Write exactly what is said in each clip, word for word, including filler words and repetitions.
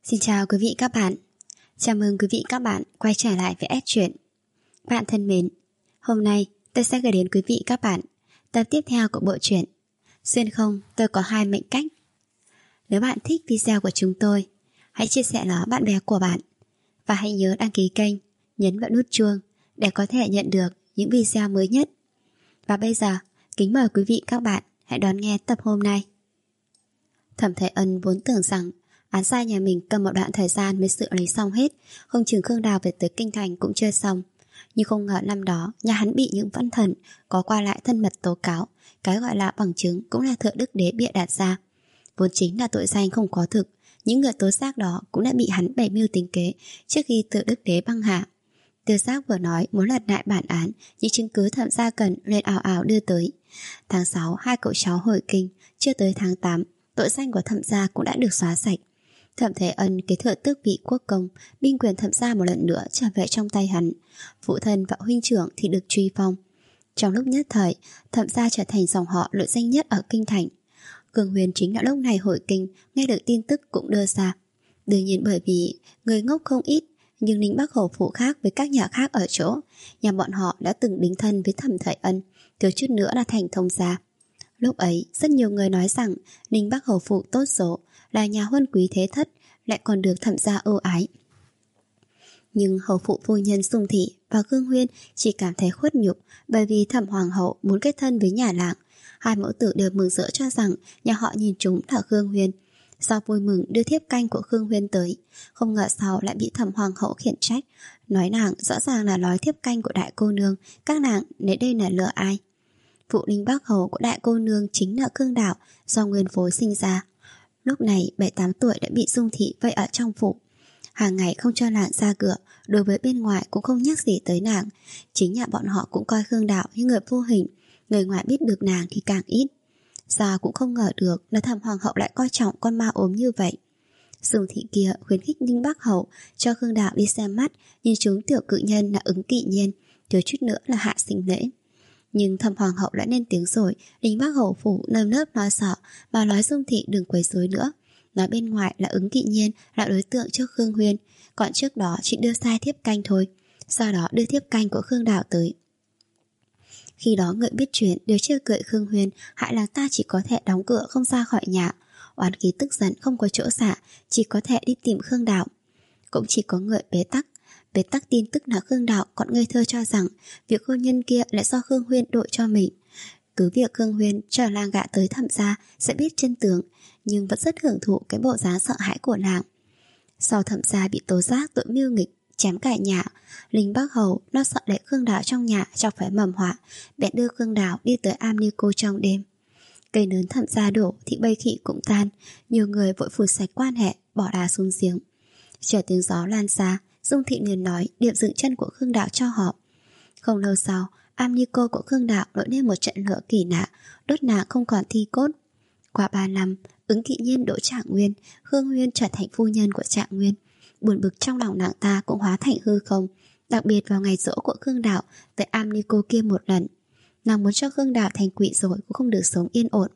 Xin chào quý vị các bạn. Chào mừng quý vị các bạn quay trở lại với ép truyện. Bạn thân mến, hôm nay tôi sẽ gửi đến quý vị các bạn tập tiếp theo của bộ truyện Xuyên không tôi có hai mệnh cách. Nếu bạn thích video của chúng tôi, hãy chia sẻ nó bạn bè của bạn và hãy nhớ đăng ký kênh, nhấn vào nút chuông để có thể nhận được những video mới nhất. Và bây giờ, kính mời quý vị các bạn hãy đón nghe tập hôm nay. Thẩm Thế Ân vốn tưởng rằng án sai nhà mình cần một đoạn thời gian mới xử lý xong hết, không chừng Khương Đào về tới kinh thành cũng chưa xong. Nhưng không ngờ năm đó nhà hắn bị những văn thần có qua lại thân mật tố cáo, cái gọi là bằng chứng cũng là Thượng Đức Đế bịa đặt ra. Vốn chính là tội danh không có thực, những người tố giác đó cũng đã bị hắn bày mưu tính kế trước khi Thượng Đức Đế băng hà. Tư giác vừa nói muốn lật lại bản án, những chứng cứ Thẩm gia cần lên ào ào đưa tới. Tháng sáu hai cậu cháu hồi kinh, chưa tới tháng tám tội danh của Thẩm gia cũng đã được xóa sạch. Thẩm Thế Ân kế thừa tước vị quốc công, binh quyền Thẩm gia một lần nữa trở về trong tay hắn. Phụ thân và huynh trưởng thì được truy phong. Trong lúc nhất thời, Thẩm gia trở thành dòng họ nổi danh nhất ở kinh thành. Cường Huyền chính là lúc này hồi kinh, nghe được tin tức cũng đưa ra. Đương nhiên bởi vì người ngốc không ít, nhưng Ninh Bắc Hầu phủ khác với các nhà khác ở chỗ, nhà bọn họ đã từng đính thân với Thẩm Thế Ân, thiếu chút nữa là thành thông gia. Lúc ấy, rất nhiều người nói rằng Ninh Bắc Hầu phủ tốt số, là nhà huân quý thế thất, lại còn được Thẩm gia ưu ái. Nhưng hầu phụ phu nhân Dung Thị và Khương Huyên chỉ cảm thấy khuất nhục, bởi vì Thẩm hoàng hậu muốn kết thân với nhà Lạng. Hai mẫu tử đều mừng rỡ cho rằng nhà họ nhìn chúng là Khương Huyên. Sau vui mừng đưa thiếp canh của Khương Huyên tới, không ngờ sau lại bị Thẩm hoàng hậu khiển trách, nói nàng rõ ràng là nói thiếp canh của đại cô nương, các nàng lấy đây là lừa ai. Phụ Ninh Bắc Hầu của đại cô nương chính là Khương Đạo, do nguyên phối sinh ra. Lúc này bảy tám tuổi đã bị Dung Thị vây ở trong phủ. Hàng ngày không cho nàng ra cửa, đối với bên ngoài cũng không nhắc gì tới nàng. Chính nhà bọn họ cũng coi Khương Đạo như người vô hình, người ngoài biết được nàng thì càng ít. Sao cũng không ngờ được là Thẩm hoàng hậu lại coi trọng con ma ốm như vậy. Dung Thị kia khuyến khích Ninh Bắc Hầu cho Khương Đạo đi xem mắt, nhìn chúng tiểu cự nhân là Ứng Kỵ Nhiên, thiếu chút nữa là hạ sinh lễ. Nhưng Thẩm hoàng hậu đã lên tiếng rồi, Ninh Bắc Hầu phủ nơm nớp lo sợ mà nói Dung Thị đừng quấy rối nữa. Nói bên ngoài là Ứng Kỵ Nhiên là đối tượng cho Khương Huyên, còn trước đó chỉ đưa sai thiếp canh thôi, sau đó đưa thiếp canh của Khương Đạo tới. Khi đó người biết chuyện đều chưa cười Khương Huyên, hại là ta chỉ có thể đóng cửa không ra khỏi nhà. Oán khí tức giận không có chỗ xả, chỉ có thể đi tìm Khương Đạo. Cũng chỉ có người bế tắc Bế tắc tin tức là Khương Đạo còn ngây thơ cho rằng việc hôn nhân kia lại do Khương Huyên đội cho mình. Cứ việc Khương Huyên trở làng gạ tới Thẩm gia sẽ biết chân tướng, nhưng vẫn rất hưởng thụ cái bộ dáng sợ hãi của nàng. Sau Thẩm gia bị tố giác tội mưu nghịch, chém cả nhà, Ninh Bắc Hầu nó sợ để Khương Đạo trong nhà chọc phải mầm họa, bèn đưa Khương Đạo đi tới am ni cô trong đêm. Cây nến Thẩm gia đổ thì bây khị cũng tan, nhiều người vội phủi sạch quan hệ, bỏ đá xuống giếng. Chờ tiếng gió lan xa, Dung Thị liền nói điểm dừng chân của Khương Đạo cho họ. Không lâu sau, am ni cô của Khương Đạo nổi lên một trận lửa kỳ lạ, đốt nàng không còn thi cốt. Qua ba năm, Ứng Kỵ Nhiên đỗ Trạng Nguyên, Khương Huyên trở thành phu nhân của Trạng Nguyên. Buồn bực trong lòng nàng ta cũng hóa thành hư không, đặc biệt vào ngày giỗ của Khương Đạo tới am ni cô kia một lần. Nàng muốn cho Khương Đạo thành quỵ rồi cũng không được sống yên ổn.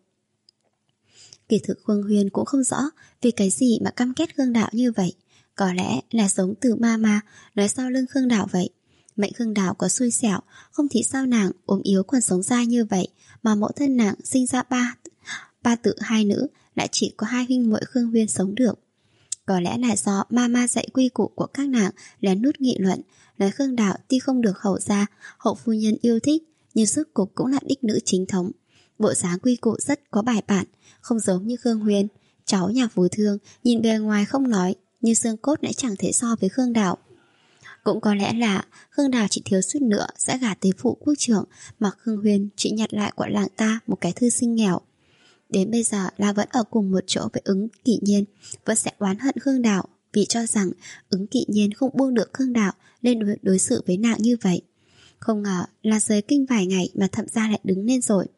Kỳ thực Khương Huyên cũng không rõ vì cái gì mà căm ghét Khương Đạo như vậy. Có lẽ là giống từ ma ma nói sau lưng Khương Đạo vậy. Mệnh Khương Đạo có xui xẻo, không thì sao nàng ốm yếu còn sống dai như vậy, mà mẫu thân nàng sinh ra ba ba tự hai nữ, lại chỉ có hai huynh muội Khương Huyên sống được. Có lẽ là do ma ma dạy quy củ của các nàng lén nút nghị luận, nói Khương Đạo tuy không được hậu gia, hậu phu nhân yêu thích, nhưng rốt cuộc cũng là đích nữ chính thống. Bộ dáng quy củ rất có bài bản, không giống như Khương Huyên, cháu nhà phú thương, nhìn bề ngoài không nói, nhưng xương cốt lại chẳng thể so với Khương Đạo. Cũng có lẽ là Khương Đạo chỉ thiếu suýt nữa sẽ gả tới phụ quốc trưởng, mà Khương Huyên chỉ nhặt lại của làng ta một cái thư sinh nghèo. Đến bây giờ là vẫn ở cùng một chỗ với Ứng Kỵ Nhiên, vẫn sẽ oán hận Khương Đạo vì cho rằng Ứng Kỵ Nhiên không buông được Khương Đạo nên đối, đối xử với nàng như vậy. Không ngờ là rời kinh vài ngày mà Thẩm gia lại đứng lên rồi.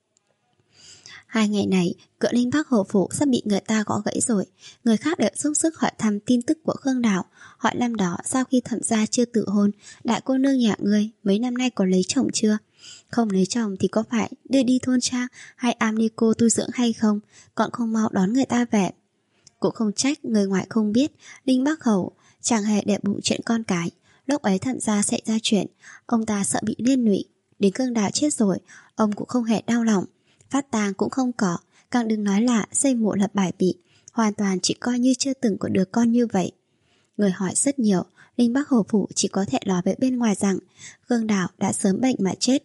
Hai ngày này, cửa Ninh Bắc Hầu phủ sắp bị người ta gõ gãy rồi. Người khác đều giúp sức hỏi thăm tin tức của Khương Đạo, hỏi năm đó sau khi Thẩm gia chưa tự hôn, đại cô nương nhà ngươi mấy năm nay có lấy chồng chưa? Không lấy chồng thì có phải đưa đi thôn trang hay am ni cô tu dưỡng hay không? Còn không mau đón người ta về. Cũng không trách người ngoài không biết Ninh Bắc Hầu chẳng hề để bụng chuyện con cái. Lúc ấy Thẩm gia xảy ra chuyện, ông ta sợ bị liên lụy. Đến Khương Đào chết rồi, ông cũng không hề đau lòng. Phát tang cũng không có, càng đừng nói là xây mộ lập bài vị. Hoàn toàn chỉ coi như chưa từng có đứa con như vậy. Người hỏi rất nhiều, Ninh Bắc Hầu phủ chỉ có thể nói với bên ngoài rằng Khương Đào đã sớm bệnh mà chết.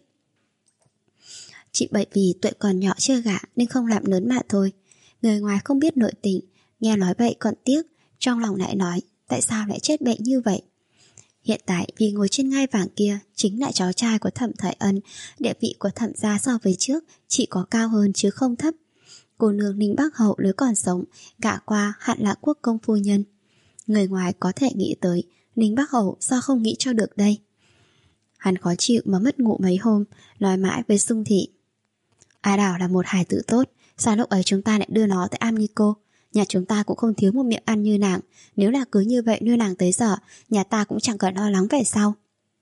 Chỉ bởi vì tuổi còn nhỏ chưa gả nên không làm lớn mà thôi. Người ngoài không biết nội tình, nghe nói vậy còn tiếc, trong lòng lại nói tại sao lại chết bệnh như vậy. Hiện tại vì ngồi trên ngai vàng kia chính là cháu trai của Thẩm Thời Ân, địa vị của Thẩm gia so với trước chỉ có cao hơn chứ không thấp. Cô nương Ninh Bắc Hậu nếu còn sống, gả qua hẳn là quốc công phu nhân. Người ngoài có thể nghĩ tới, Ninh Bắc Hậu sao không nghĩ cho được đây. Hắn khó chịu mà mất ngủ mấy hôm, nói mãi với Dung Thị. A Đào là một hài tử tốt, sao lúc ấy chúng ta lại đưa nó tới Am Ni Cô? Nhà chúng ta cũng không thiếu một miệng ăn như nàng. Nếu là cứ như vậy nuôi nàng tới giờ, nhà ta cũng chẳng cần lo lắng về sau.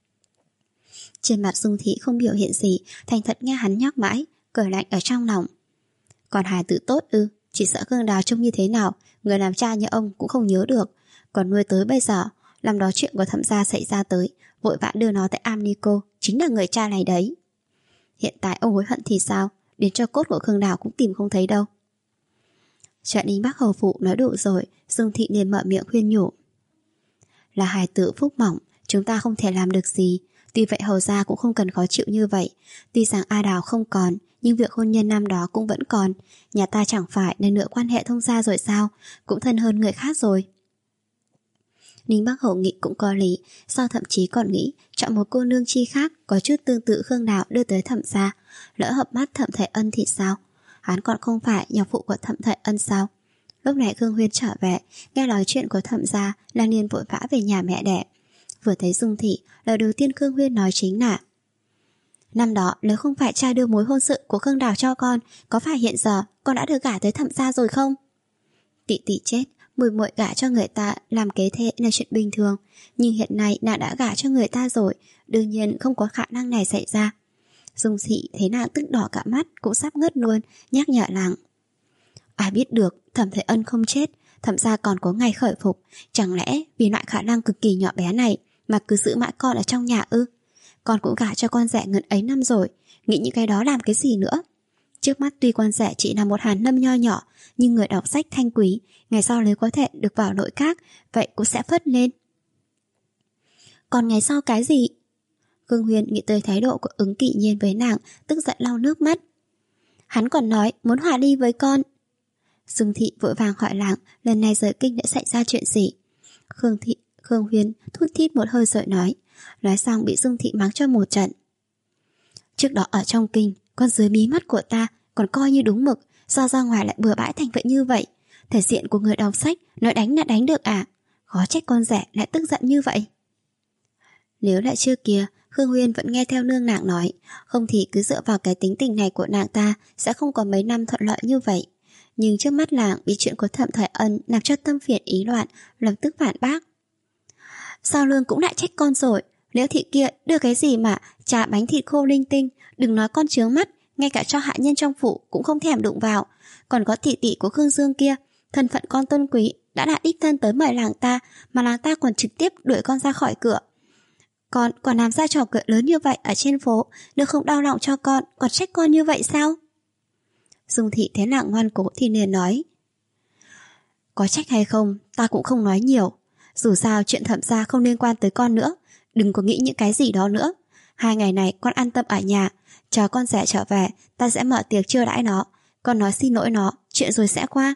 Trên mặt Dung Thị không biểu hiện gì, thành thật nghe hắn nhắc mãi, cười lạnh ở trong lòng. Còn hài tử tốt ư? Chỉ sợ Khương Đào trông như thế nào, người làm cha như ông cũng không nhớ được. Còn nuôi tới bây giờ, làm đó chuyện của Thẩm gia xảy ra tới, vội vã đưa nó tới Am Ni Cô, chính là người cha này đấy. Hiện tại ông hối hận thì sao? Đến cho cốt của Khương Đào cũng tìm không thấy đâu. Chuyện Ninh Bắc Hầu phụ nói đủ rồi, Dung Thị liền mở miệng khuyên nhủ. Là hài tử phúc mỏng, chúng ta không thể làm được gì. Tuy vậy hầu gia cũng không cần khó chịu như vậy. Tuy rằng A Đào không còn, nhưng việc hôn nhân năm đó cũng vẫn còn. Nhà ta chẳng phải nên nữa quan hệ thông gia rồi sao, cũng thân hơn người khác rồi. Ninh Bắc Hầu nghĩ cũng có lý, sau thậm chí còn nghĩ chọn một cô nương chi khác có chút tương tự Khương Đào đưa tới Thẩm gia. Lỡ hợp mắt Thẩm Thời Ân thì sao? Hắn còn không phải nhạc phụ của Thẩm Thời Ân sao? Lúc này Khương Huyên trở về, nghe nói chuyện của Thẩm gia, lang liền vội vã về nhà mẹ đẻ. Vừa thấy Dung Thị, lời đầu tiên Khương Huyên nói chính là: năm đó nếu không phải cha đưa mối hôn sự của Khương Đào cho con, có phải hiện giờ con đã được gả tới Thẩm gia rồi không? Tỷ tỷ chết, mùi muội gả cho người ta làm kế thế là chuyện bình thường, nhưng hiện nay nàng đã gả cho người ta rồi, đương nhiên không có khả năng này xảy ra. Dung Thị thấy nàng tức đỏ cả mắt, cũng sắp ngất luôn, nhắc nhở nàng. Ai biết được, Thẩm Thời Ân không chết, Thẩm gia còn có ngày khởi phục. Chẳng lẽ vì loại khả năng cực kỳ nhỏ bé này mà cứ giữ mãi con ở trong nhà ư? Con cũng gả cho con rẻ ngần ấy năm rồi, nghĩ những cái đó làm cái gì nữa? Trước mắt tuy con rẻ chỉ là một hàn lâm nho nhỏ, nhưng người đọc sách thanh quý, ngày sau nếu có thể được vào nội các, vậy cũng sẽ phất lên. Còn ngày sau cái gì? Khương Huyền nghĩ tới thái độ của Ứng Kỵ Nhiên với nàng, tức giận lau nước mắt. Hắn còn nói muốn hòa ly với con. Dung Thị vội vàng hỏi làng, lần này rời kinh đã xảy ra chuyện gì? Khương Thị, Khương Huyền thút thít một hơi rồi nói, nói xong bị Dung Thị mắng cho một trận. Trước đó ở trong kinh, con dưới mí mắt của ta còn coi như đúng mực, do ra ngoài lại bừa bãi thành vậy như vậy. Thể diện của người đọc sách, nói đánh là đánh được à? Khó trách con rẻ lại tức giận như vậy. Nếu lại trước kia, Khương Huyên vẫn nghe theo nương nàng nói, không thì cứ dựa vào cái tính tình này của nàng ta sẽ không có mấy năm thuận lợi như vậy. Nhưng trước mắt làng bị chuyện của Thẩm Thời Ân làm cho tâm phiền ý loạn, lập tức phản bác. Sao lương cũng lại trách con rồi, nếu thị kia đưa cái gì mà trà bánh thịt khô linh tinh, đừng nói con chướng mắt, ngay cả cho hạ nhân trong phủ cũng không thèm đụng vào. Còn có tỷ tỷ của Khương Dương kia, thân phận con tôn quý đã là đích thân tới mời làng ta, mà làng ta còn trực tiếp đuổi con ra khỏi cửa. Con còn làm ra trò cười lớn như vậy ở trên phố, nếu không đau lòng cho con, còn trách con như vậy sao? Dung Thị thấy nàng ngoan cố thì liền nói, có trách hay không ta cũng không nói nhiều, dù sao chuyện Thẩm gia không liên quan tới con nữa, đừng có nghĩ những cái gì đó nữa. Hai ngày này con an tâm ở nhà, chờ con rẻ trở về ta sẽ mở tiệc chiêu đãi nó, con nói xin lỗi nó, chuyện rồi sẽ qua.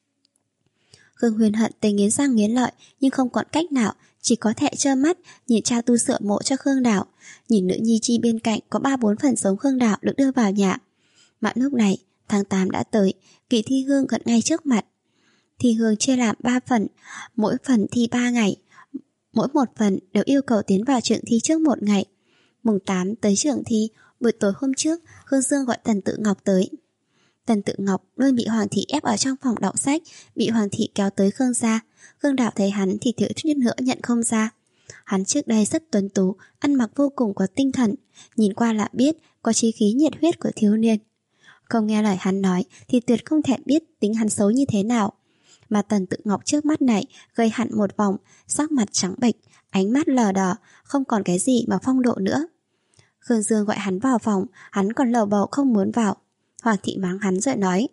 Khương Huyền hận tới nghiến răng nghiến lợi, nhưng không còn cách nào, chỉ có thể trơ mắt nhìn cha tu sửa mộ cho Khương Đào, nhìn nữ nhi chi bên cạnh có ba bốn phần giống Khương Đào được đưa vào nhà. Mà lúc này tháng tám đã tới, kỳ thi hương gần ngay trước mặt. Thi hương chia làm ba phần, mỗi phần thi ba ngày, mỗi một phần đều yêu cầu tiến vào trường thi trước một ngày. Mùng tám tới trường thi, buổi tối hôm trước Khương Dương gọi Tần Tự Ngọc tới. Tần Tự Ngọc luôn bị Hoàng thị ép ở trong phòng đọc sách, bị Hoàng thị kéo tới Khương gia. Khương Đào thấy hắn thì thiếu chút nữa nhận không ra. Hắn trước đây rất tuấn tú, ăn mặc vô cùng có tinh thần, nhìn qua là biết có chí khí nhiệt huyết của thiếu niên. Không nghe lời hắn nói thì tuyệt không thể biết tính hắn xấu như thế nào. mà Tần Tự Ngọc trước mắt này gây hẳn một vòng, sắc mặt trắng bệch, ánh mắt lờ đờ, không còn cái gì mà phong độ nữa. Khương Dương gọi hắn vào phòng, hắn còn lầu bầu không muốn vào. Hoàng thị mắng hắn rồi nói: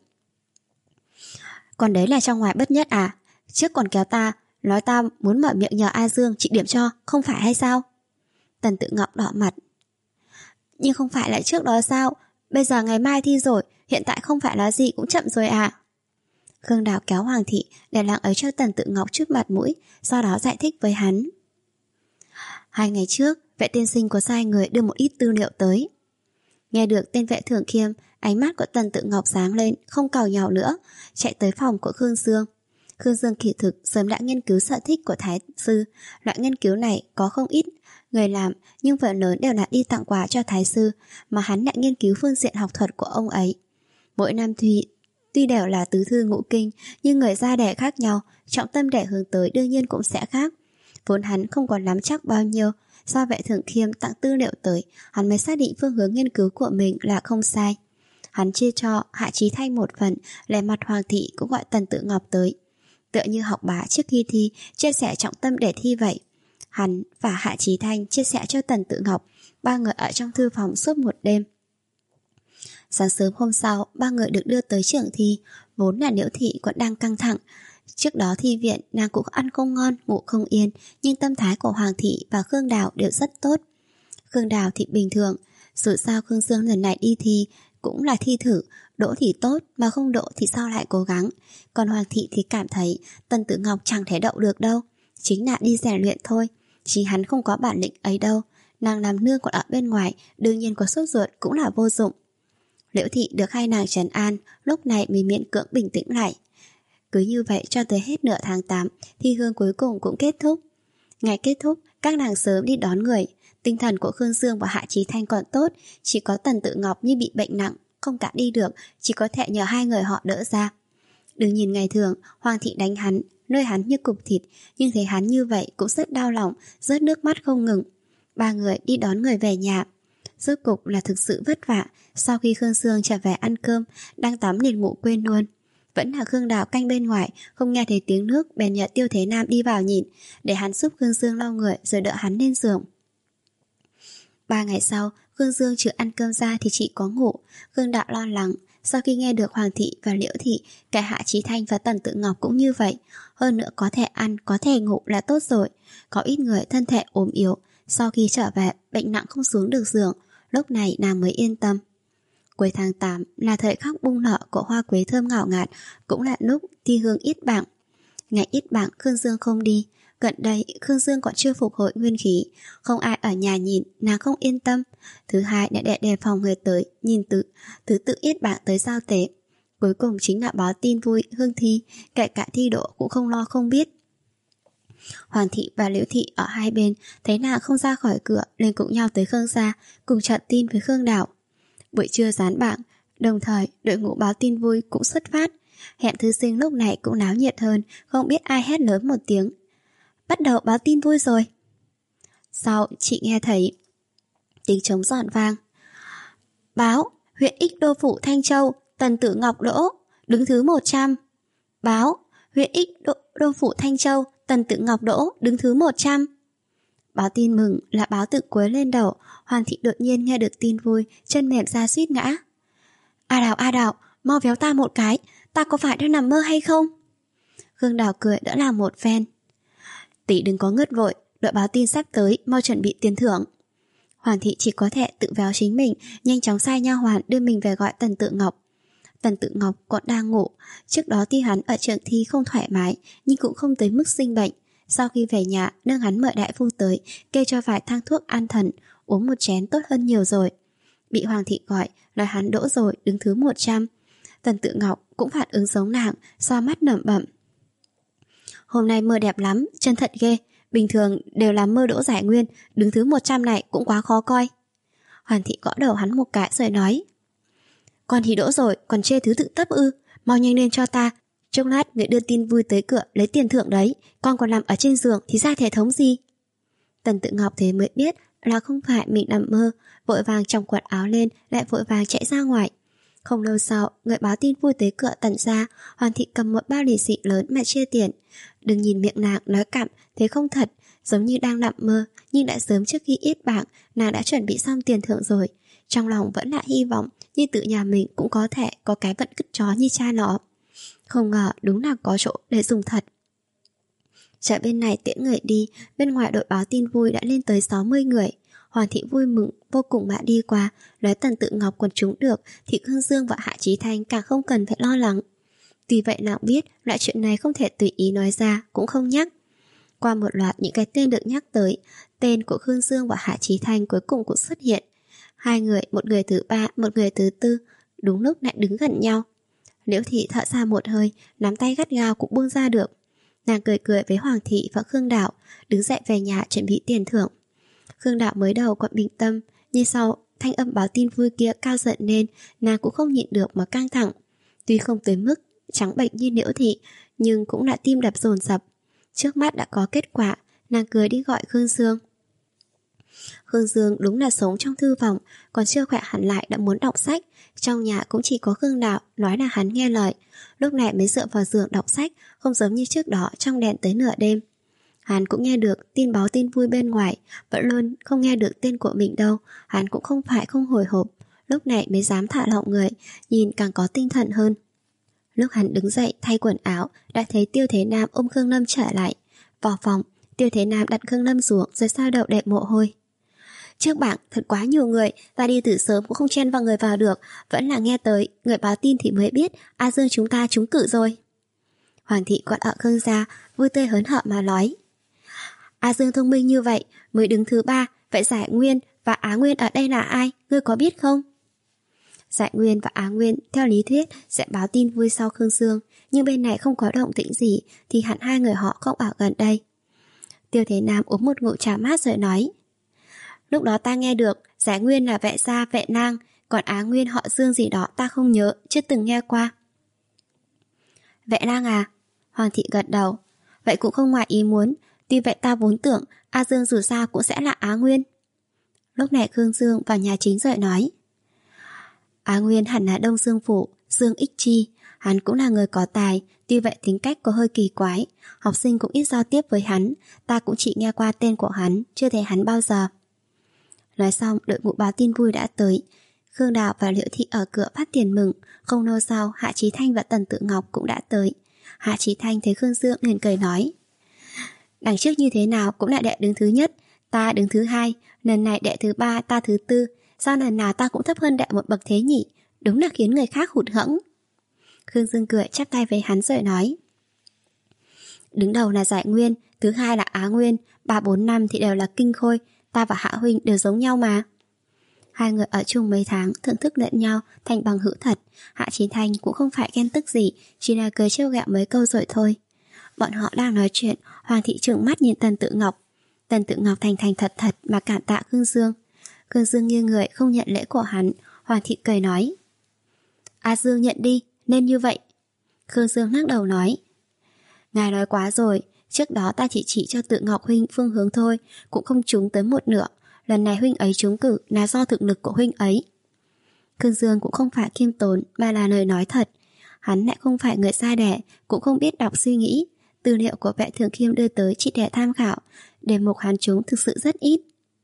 còn đấy là trong ngoài bất nhất à? Trước còn kéo ta, nói ta muốn mở miệng nhờ A Dương trị điểm cho, không phải hay sao? Tần Tự Ngọc đỏ mặt: nhưng không phải là trước đó sao? Bây giờ ngày mai thi rồi, hiện tại không phải là gì cũng chậm rồi à? Khương Đào kéo Hoàng thị để lặng ấy cho Tần Tự Ngọc chút mặt mũi, sau đó giải thích với hắn. Hai ngày trước, vệ tiên sinh có sai người đưa một ít tư liệu tới. Nghe được tên vệ Thưởng Khiêm, ánh mắt của Tần Tự Ngọc sáng lên, không càu nhàu nữa, chạy tới phòng của Khương Dương. Khương Dương kỳ thực sớm đã nghiên cứu sở thích của Thái sư. Loại nghiên cứu này có không ít người làm, nhưng phần lớn đều là đi tặng quà cho Thái sư, mà hắn lại nghiên cứu phương diện học thuật của ông ấy. Mỗi năm tuy, tuy đều là tứ thư ngũ kinh, nhưng người ra đẻ khác nhau, trọng tâm để hướng tới đương nhiên cũng sẽ khác. Vốn hắn không còn nắm chắc bao nhiêu, do vệ Thưởng Khiêm tặng tư liệu tới, hắn mới xác định phương hướng nghiên cứu của mình là không sai. Hắn chia cho Hạ Chí Thanh một phần, lề mặt Hoàng thị cũng gọi Tần Tự Ngọc tới, tựa như học bá trước khi thi chia sẻ trọng tâm để thi vậy. Hắn và Hạ Chí Thanh chia sẻ cho Tần Tự Ngọc. Ba người ở trong thư phòng suốt một đêm. Sáng sớm hôm sau, ba người được đưa tới trường thi. Vốn là Liễu thị còn đang căng thẳng. Trước đó thi viện nàng cũng ăn không ngon, ngủ không yên, nhưng tâm thái của Hoàng thị và Khương Đào đều rất tốt. Khương Đào thì bình thường, dù sao Khương Dương lần này đi thi cũng là thi thử, đỗ thì tốt, mà không đỗ thì sao lại cố gắng. Còn Hoàng thị thì cảm thấy Tần Tự Ngọc chẳng thể đậu được đâu, chính là đi rèn luyện thôi. Chính hắn không có bản lĩnh ấy đâu. Nàng làm nương còn ở bên ngoài, đương nhiên có sốt ruột cũng là vô dụng. Liễu thị được hai nàng trấn an, lúc này mới miễn cưỡng bình tĩnh lại. Cứ như vậy cho tới hết nửa tháng tám, thi hương cuối cùng cũng kết thúc. Ngày kết thúc, các nàng sớm đi đón người. Tinh thần của Khương Dương và Hạ Chí Thanh còn tốt, chỉ có Tần Tự Ngọc như bị bệnh nặng, không cả đi được, chỉ có thể nhờ hai người họ đỡ ra. Đừng nhìn ngày thường, Hoàng thị đánh hắn, nuôi hắn như cục thịt, nhưng thấy hắn như vậy cũng rất đau lòng, rớt nước mắt không ngừng. Ba người đi đón người về nhà. Rốt cục là thực sự vất vả. Sau khi Khương Dương trở về ăn cơm, đang tắm liền ngủ quên luôn. Vẫn là Khương Đào canh bên ngoài, không nghe thấy tiếng nước, bèn nhờ Tiêu Thế Nam đi vào nhìn, để hắn giúp Khương Dương lau người rồi đỡ hắn lên giường. Ba ngày sau, Khương Dương trừ ăn cơm ra thì chỉ có ngủ. Khương Đạo lo lắng. Sau khi nghe được Hoàng thị và Liễu thị, cả Hạ Chí Thanh và Tần Tự Ngọc cũng như vậy. Hơn nữa có thể ăn, có thể ngủ là tốt rồi. Có ít người thân thể ốm yếu, sau khi trở về, bệnh nặng không xuống được giường. Lúc này nàng mới yên tâm. Cuối tháng tám là thời khắc bung nở của hoa quế thơm ngào ngạt, cũng là lúc thi hương ít bảng. Ngày ít bảng Khương Dương không đi. Gần đây Khương Dương còn chưa phục hồi nguyên khí, không ai ở nhà nhìn, nàng không yên tâm. Thứ hai đã để đề phòng người tới nhìn tự, thứ tự ít bảng tới giao tế. Cuối cùng chính là báo tin vui hương thi, kể cả thi độ cũng không lo không biết. Hoàng thị và Liễu thị ở hai bên thấy nàng không ra khỏi cửa, liền cùng nhau tới Khương gia, cùng chặn tin với Khương Đào. Buổi trưa dán bảng, đồng thời đội ngũ báo tin vui cũng xuất phát. Hẹn thư sinh lúc này cũng náo nhiệt hơn, không biết ai hét lớn một tiếng: bắt đầu báo tin vui rồi. Sau chị nghe thấy tiếng trống giòn vang: báo huyện Ích Đô phủ Thanh Châu, Tần Tự Ngọc đỗ, đứng thứ một trăm. Báo huyện Ích Đô, Đô phủ Thanh Châu, Tần Tự Ngọc đỗ, đứng thứ một trăm. Báo tin mừng là báo tự quấy lên đầu. Hoàng thị đột nhiên nghe được tin vui, chân mềm ra suýt ngã. A Đào, A Đào, mau véo ta một cái, ta có phải đang nằm mơ hay không? Khương Đào cười đỡ làm một phen. Tỷ đừng có ngất vội, đợi báo tin sắp tới, mau chuẩn bị tiền thưởng. Hoàng thị chỉ có thể tự véo chính mình, nhanh chóng sai nha hoàn đưa mình về gọi Tần Tự Ngọc. Tần Tự Ngọc còn đang ngủ. Trước đó thi hắn ở trường thi không thoải mái, nhưng cũng không tới mức sinh bệnh. Sau khi về nhà, nương hắn mời đại phu tới, kê cho vài thang thuốc an thần, uống một chén tốt hơn nhiều rồi. Bị Hoàng thị gọi, nói hắn đỗ rồi, đứng thứ một trăm. Tần Tự Ngọc cũng phản ứng giống nàng, xoa mắt nẩm bẩm. Hôm nay mơ đẹp lắm, chân thật ghê. Bình thường đều là mơ đỗ giải nguyên, đứng thứ một trăm này cũng quá khó coi. Hoàng thị gõ đầu hắn một cái rồi nói: con thì đỗ rồi, còn chê thứ tự tấp ư? Mau nhanh lên cho ta, chốc lát người đưa tin vui tới cửa lấy tiền thưởng đấy. Con còn nằm ở trên giường thì ra thể thống gì? Tần Tự Ngọc thế mới biết là không phải mình nằm mơ, vội vàng trong quần áo lên, lại vội vàng chạy ra ngoài. Không lâu sau, người báo tin vui tới cửa Tần gia. Hoàng thị cầm một bao lì xì lớn mà chia tiền. Đừng nhìn miệng nàng nói cặm, thế không thật, giống như đang nằm mơ, nhưng đã sớm trước khi yết bảng, nàng đã chuẩn bị xong tiền thưởng rồi. Trong lòng vẫn là hy vọng như tự nhà mình cũng có thể có cái vận cứt chó như cha nó. Không ngờ đúng là có chỗ để dùng thật. Chợ bên này tiễn người đi, bên ngoài đội báo tin vui đã lên tới sáu mươi người. Hoàng thị vui mừng vô cùng mà đi qua, nói Tần Tự Ngọc quần chúng được thì Khương Dương và Hạ Chí Thanh càng không cần phải lo lắng. Tuy vậy nàng biết loại chuyện này không thể tùy ý nói ra, cũng không nhắc. Qua một loạt những cái tên được nhắc tới, tên của Khương Dương và Hạ Chí Thanh cuối cùng cũng xuất hiện. Hai người, một người thứ ba, một người thứ tư, đúng lúc lại đứng gần nhau. Liễu thị thở ra một hơi, nắm tay gắt gao cũng buông ra được. Nàng cười cười với Hoàng thị và Khương Đạo, đứng dậy về nhà chuẩn bị tiền thưởng. Khương Đạo mới đầu còn bình tâm, nhưng sau thanh âm báo tin vui kia cao giận nên nàng cũng không nhịn được mà căng thẳng. Tuy không tới mức trắng bệch như Liễu thị, nhưng cũng đã tim đập dồn dập. Trước mắt đã có kết quả, nàng cười đi gọi Khương Dương. Khương Dương đúng là sống trong thư phòng, còn chưa khỏe hẳn lại đã muốn đọc sách. Trong nhà cũng chỉ có Khương Đạo nói là hắn nghe lời, lúc này mới dựa vào giường đọc sách, không giống như trước đó trong đèn tới nửa đêm. Hắn cũng nghe được tin báo tin vui bên ngoài, vẫn luôn không nghe được tên của mình đâu. Hắn cũng không phải không hồi hộp, lúc này mới dám thả lỏng người, nhìn càng có tinh thần hơn. Lúc hắn đứng dậy thay quần áo, đã thấy Tiêu Thế Nam ôm Khương Lâm trở lại. Vào phòng, Tiêu Thế Nam đặt Khương Lâm xuống rồi sao đầu đẹp mồ hôi. Trước bảng thật quá nhiều người, ta đi từ sớm cũng không chen vào người vào được, vẫn là nghe tới người báo tin thì mới biết A Dương chúng ta trúng cử rồi. Hoàng thị gọi ở Khương gia, vui tươi hớn hở mà nói: A Dương thông minh như vậy, mới đứng thứ ba, vậy Giải Nguyên và Á Nguyên ở đây là ai, ngươi có biết không? Giải Nguyên và Á Nguyên theo lý thuyết sẽ báo tin vui sau Khương Dương, nhưng bên này không có động tĩnh gì thì hẳn hai người họ không ở gần đây. Tiêu Thế Nam uống một ngụm trà mát rồi nói: Lúc đó ta nghe được Giải Nguyên là vệ gia vệ nang, còn Á Nguyên họ Dương gì đó ta không nhớ, chưa từng nghe qua. Vệ nang à? Hoàng thị gật đầu. Vậy cũng không ngoài ý muốn, tuy vậy ta vốn tưởng A Dương dù sao cũng sẽ là Á Nguyên. Lúc này Khương Dương vào nhà chính rồi nói: Á Nguyên hẳn là Đông Dương Phủ, Dương Ích Chi, hắn cũng là người có tài, tuy vậy tính cách có hơi kỳ quái, học sinh cũng ít giao tiếp với hắn, ta cũng chỉ nghe qua tên của hắn, chưa thấy hắn bao giờ. Nói xong, đội ngũ báo tin vui đã tới. Khương Đạo và Liễu thị ở cửa phát tiền mừng. Không lâu sau, Hạ Chí Thanh và Tần Tự Ngọc cũng đã tới. Hạ Chí Thanh thấy Khương Dương liền cười nói: Đằng trước như thế nào cũng là đệ đứng thứ nhất, ta đứng thứ hai, lần này đệ thứ ba, ta thứ tư, sao lần nào ta cũng thấp hơn đệ một bậc thế nhỉ? Đúng là khiến người khác hụt hẫng. Khương Dương cười chắp tay với hắn rồi nói: Đứng đầu là Giải Nguyên, thứ hai là Á Nguyên, ba bốn năm thì đều là Kinh Khôi, ta và Hạ huynh đều giống nhau mà. Hai người ở chung mấy tháng, thưởng thức lẫn nhau thành bằng hữu thật. Hạ Chí Thanh cũng không phải ghen tức gì, chỉ là cười trêu ghẹo mấy câu rồi thôi. Bọn họ đang nói chuyện, Hoàng thị trừng mắt nhìn Tần Tự Ngọc. Tần Tự Ngọc thành thành thật thật mà cảm tạ Khương Dương. Khương Dương nghiêng người không nhận lễ của hắn. Hoàng thị cười nói: A Dương nhận đi, nên như vậy. Khương Dương lắc đầu nói: Ngài nói quá rồi, trước đó ta chỉ chỉ cho Tự Ngọc huynh phương hướng thôi, cũng không trúng tới một nửa. Lần này huynh ấy trúng cử là do thực lực của huynh ấy. Khương Dương cũng không phải khiêm tốn mà là lời nói thật. Hắn lại không phải người xa đẻ, cũng không biết đọc suy nghĩ. Tư liệu của Vệ Thượng Khiêm đưa tới chỉ để tham khảo, đề mục hắn trúng thực sự rất ít.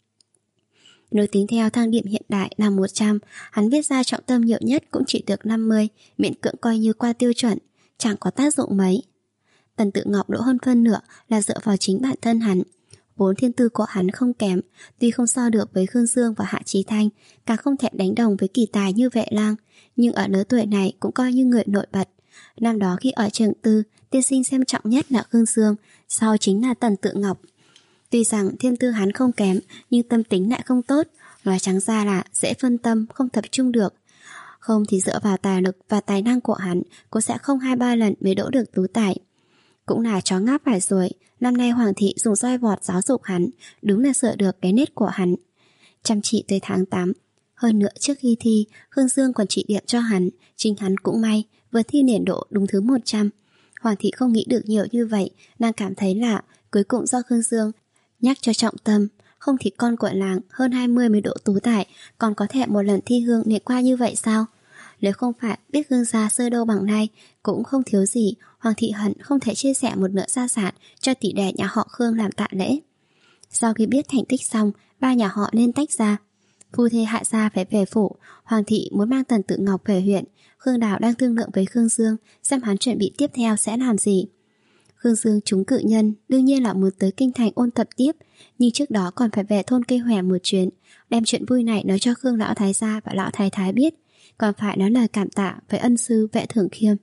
Nếu tính theo thang điểm hiện đại là một trăm, hắn viết ra trọng tâm nhiều nhất cũng chỉ được năm mươi, miễn cưỡng coi như qua tiêu chuẩn, chẳng có tác dụng mấy. Tần Tự Ngọc đỗ hơn phân nửa là dựa vào chính bản thân hắn. Vốn thiên tư của hắn không kém, tuy không so được với Khương Dương và Hạ Chí Thanh, càng không thể đánh đồng với kỳ tài như Vệ Lang, nhưng ở lứa tuổi này cũng coi như người nổi bật. Năm đó khi ở trường tư, tiên sinh xem trọng nhất là Khương Dương, sau chính là Tần Tự Ngọc. Tuy rằng thiên tư hắn không kém, nhưng tâm tính lại không tốt, nói trắng ra là dễ phân tâm, không tập trung được. Không thì dựa vào tài lực và tài năng của hắn, cũng sẽ không hai ba lần mới đỗ được tú tài. Cũng là chó ngáp phải rồi, năm nay Hoàng thị dùng roi vọt giáo dục hắn, đúng là sợ được cái nết của hắn. Chăm chỉ tới tháng tám. Hơn nữa trước khi thi, Khương Dương còn chỉ điểm cho hắn, chính hắn cũng may, vừa thi niển độ đúng thứ một trăm. Hoàng thị không nghĩ được nhiều như vậy, nàng cảm thấy lạ, cuối cùng do Khương Dương nhắc cho trọng tâm, không thì con của làng hơn hai mươi mới độ tú tài, còn có thể một lần thi hương niệm qua như vậy sao? Nếu không phải biết Khương gia sơ đô bằng nay, cũng không thiếu gì, Hoàng thị hận không thể chia sẻ một nửa gia sản cho tỷ đẻ nhà họ Khương làm tạ lễ. Sau khi biết thành tích xong, ba nhà họ nên tách ra. Phu thê Hạ gia phải về phủ, Hoàng thị muốn mang Tần Tự Ngọc về huyện. Khương Đào đang thương lượng với Khương Dương xem hắn chuẩn bị tiếp theo sẽ làm gì. Khương Dương trúng cự nhân, đương nhiên là muốn tới kinh thành ôn tập tiếp, nhưng trước đó còn phải về thôn Cây Hòe một chuyến, đem chuyện vui này nói cho Khương lão thái gia và lão thái thái biết, còn phải nói lời cảm tạ với ân sư Vệ Thưởng Khiêm.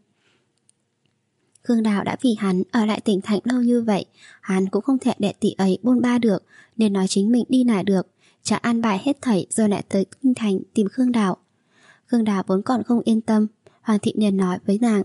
Khương Đào đã vì hắn ở lại tỉnh thành lâu như vậy, hắn cũng không thể để tỷ ấy bôn ba được, nên nói chính mình đi lại được, trả an bài hết thảy rồi lại tới kinh thành tìm Khương Đào. Khương Đào vốn còn không yên tâm, Hoàng thị liền nói với nàng: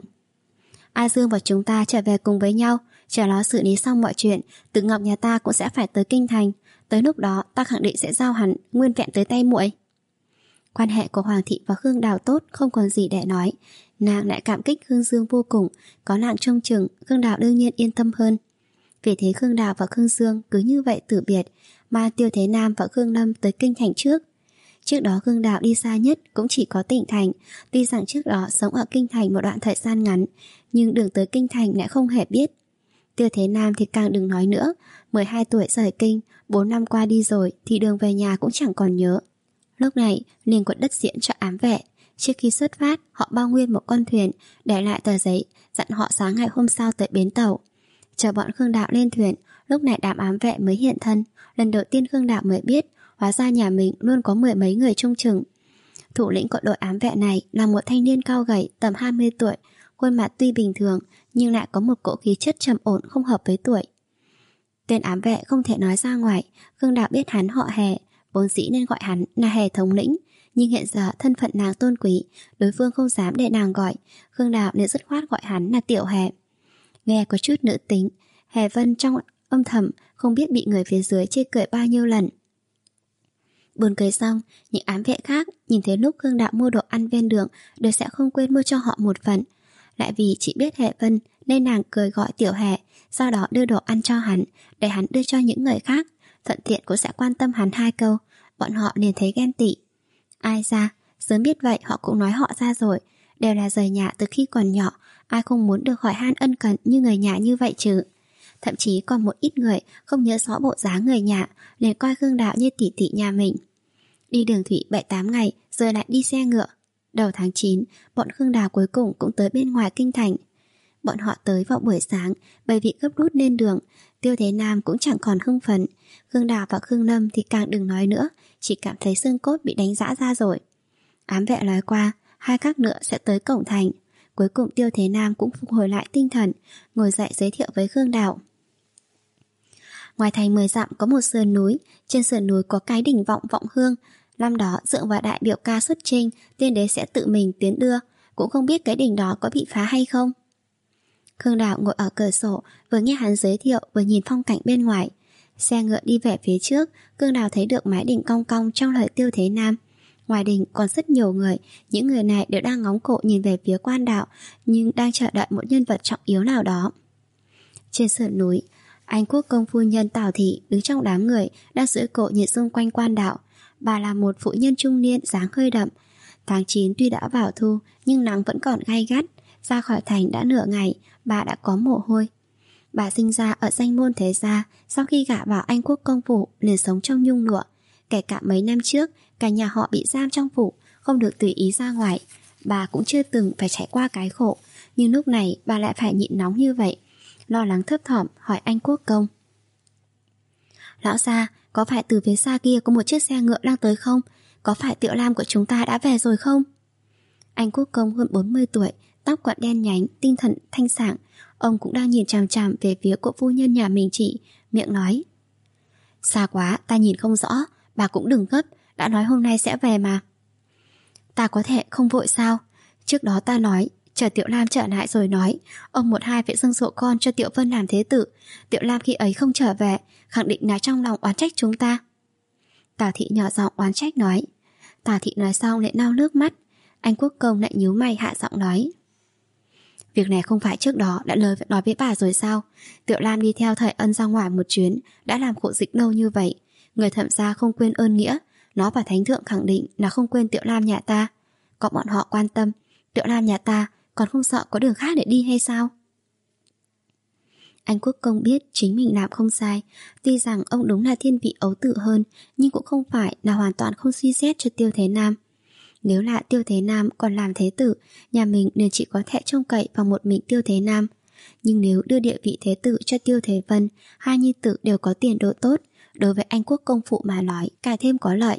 A Dương và chúng ta trở về cùng với nhau, chờ nó xử lý xong mọi chuyện, Tự Ngọc nhà ta cũng sẽ phải tới kinh thành, tới lúc đó ta khẳng định sẽ giao hắn nguyên vẹn tới tay muội. Quan hệ của Hoàng thị và Khương Đào tốt, không còn gì để nói. Nàng lại cảm kích Khương Dương vô cùng, có nàng trông chừng, Khương Đào đương nhiên yên tâm hơn. Vì thế Khương Đào và Khương Dương cứ như vậy từ biệt, mà Tiêu Thế Nam và Khương Lâm tới kinh thành trước. Trước đó Khương Đào đi xa nhất cũng chỉ có tỉnh thành, tuy rằng trước đó sống ở kinh thành một đoạn thời gian ngắn, nhưng đường tới kinh thành lại không hề biết. Tiêu Thế Nam thì càng đừng nói nữa, mười hai tuổi rời kinh, bốn năm qua đi rồi thì đường về nhà cũng chẳng còn nhớ. Lúc này liền quận đất diễn cho ám vệ. Trước khi xuất phát, họ bao nguyên một con thuyền, để lại tờ giấy dặn họ sáng ngày hôm sau tới bến tàu. Chờ bọn Khương Đạo lên thuyền, lúc này đám ám vệ mới hiện thân. Lần đầu tiên Khương Đạo mới biết, hóa ra nhà mình luôn có mười mấy người trông chừng. Thủ lĩnh của đội ám vệ này là một thanh niên cao gầy tầm hai mươi tuổi, khuôn mặt tuy bình thường nhưng lại có một cỗ khí chất trầm ổn không hợp với tuổi. Tên ám vệ không thể nói ra ngoài, Khương Đạo biết hắn họ Hề, vốn dĩ nên gọi hắn là Hề thống lĩnh, nhưng hiện giờ thân phận nàng tôn quý, đối phương không dám để nàng gọi, Khương Đạo nên dứt khoát gọi hắn là Tiểu Hề. Nghe có chút nữ tính, Hề Vân trong âm thầm không biết bị người phía dưới chê cười bao nhiêu lần. Buồn cười xong, những ám vệ khác nhìn thấy lúc Khương Đạo mua đồ ăn ven đường đều sẽ không quên mua cho họ một phần. Lại vì chỉ biết Hề Vân nên nàng cười gọi Tiểu Hề, sau đó đưa đồ ăn cho hắn, để hắn đưa cho những người khác, thuận tiện cũng sẽ quan tâm hắn hai câu. Bọn họ liền thấy ghen tị. Ai ra, sớm biết vậy họ cũng nói họ ra rồi, đều là rời nhà từ khi còn nhỏ, ai không muốn được hỏi han ân cần như người nhà như vậy chứ. Thậm chí còn một ít người không nhớ rõ bộ dáng người nhà, liền coi Khương Đạo như tỷ tỷ nhà mình. Đi đường thủy bảy tám ngày rồi lại đi xe ngựa. Đầu tháng chín, bọn Khương Đào cuối cùng cũng tới bên ngoài kinh thành. Bọn họ tới vào buổi sáng, bởi vì gấp rút lên đường, Tiêu Thế Nam cũng chẳng còn hưng phấn. Khương Đào và Khương Lâm thì càng đừng nói nữa, chỉ cảm thấy xương cốt bị đánh rã ra rồi. Ám vệ nói qua, hai khắc nữa sẽ tới cổng thành. Cuối cùng Tiêu Thế Nam cũng phục hồi lại tinh thần, ngồi dậy giới thiệu với Khương Đào. Ngoài thành mười dặm có một sườn núi, trên sườn núi có cái đỉnh vọng Vọng Hương. Năm đó dựa vào đại biểu ca xuất chinh, tiên đế sẽ tự mình tiến đưa, cũng không biết cái đỉnh đó có bị phá hay không. Khương Đào ngồi ở cửa sổ, vừa nghe hắn giới thiệu vừa nhìn phong cảnh bên ngoài. Xe ngựa đi về phía trước, Khương Đào thấy được mái đỉnh cong cong trong lời Tiêu Thế Nam. Ngoài đỉnh còn rất nhiều người, những người này đều đang ngóng cổ nhìn về phía quan đạo, nhưng đang chờ đợi một nhân vật trọng yếu nào đó. Trên sườn núi, Anh Quốc công phu nhân Tào Thị đứng trong đám người, đang giữ cổ nhìn xung quanh quan đạo. Bà là một phụ nhân trung niên, dáng hơi đậm. Tháng chín tuy đã vào thu, nhưng nắng vẫn còn gay gắt. Ra khỏi thành đã nửa ngày, bà đã có mồ hôi. Bà sinh ra ở danh môn thế gia, sau khi gả vào Anh Quốc công phủ liền sống trong nhung lụa. Kể cả mấy năm trước, cả nhà họ bị giam trong phủ, không được tùy ý ra ngoài. Bà cũng chưa từng phải trải qua cái khổ, nhưng lúc này bà lại phải nhịn nóng như vậy. Lo lắng thấp thỏm hỏi Anh Quốc công: Lão gia, có phải từ phía xa kia có một chiếc xe ngựa đang tới không? Có phải Tiểu Lam của chúng ta đã về rồi không? Anh Quốc công hơn bốn mươi tuổi, tóc quặn đen nhánh, tinh thần thanh sảng. Ông cũng đang nhìn chằm chằm về phía của phu nhân nhà mình chị, miệng nói: Xa quá, ta nhìn không rõ, bà cũng đừng gấp, đã nói hôm nay sẽ về mà. Ta có thể không vội sao? Trước đó ta nói chờ Tiểu Lam trở lại rồi nói, ông một hai phải dâng sổ con cho Tiểu Vân làm thế tử. Tiểu Lam khi ấy không trở về, khẳng định là trong lòng oán trách chúng ta. Tào Thị nhỏ giọng oán trách nói. Tào Thị nói xong lại lau nước mắt. Anh Quốc công lại nhíu mày hạ giọng nói: Việc này không phải trước đó đã lời nói với bà rồi sao? Tiểu Lam đi theo thầy Ân ra ngoài một chuyến, đã làm khổ dịch lâu như vậy, người thẩm gia không quên ơn nghĩa. Nó và Thánh thượng khẳng định là không quên Tiểu Lam nhà ta. Có bọn họ quan tâm, Tiểu Nam nhà ta còn không sợ có đường khác để đi hay sao? Anh Quốc Công biết chính mình làm không sai. Tuy rằng ông đúng là thiên vị ấu tử hơn, nhưng cũng không phải là hoàn toàn không suy xét cho Tiêu Thế Nam. Nếu là Tiêu Thế Nam còn làm thế tử, nhà mình nên chỉ có thể trông cậy vào một mình Tiêu Thế Nam. Nhưng nếu đưa địa vị thế tử cho Tiêu Thế Vân, hai nhi tử đều có tiền đồ tốt, đối với anh Quốc công phụ mà nói càng thêm có lợi.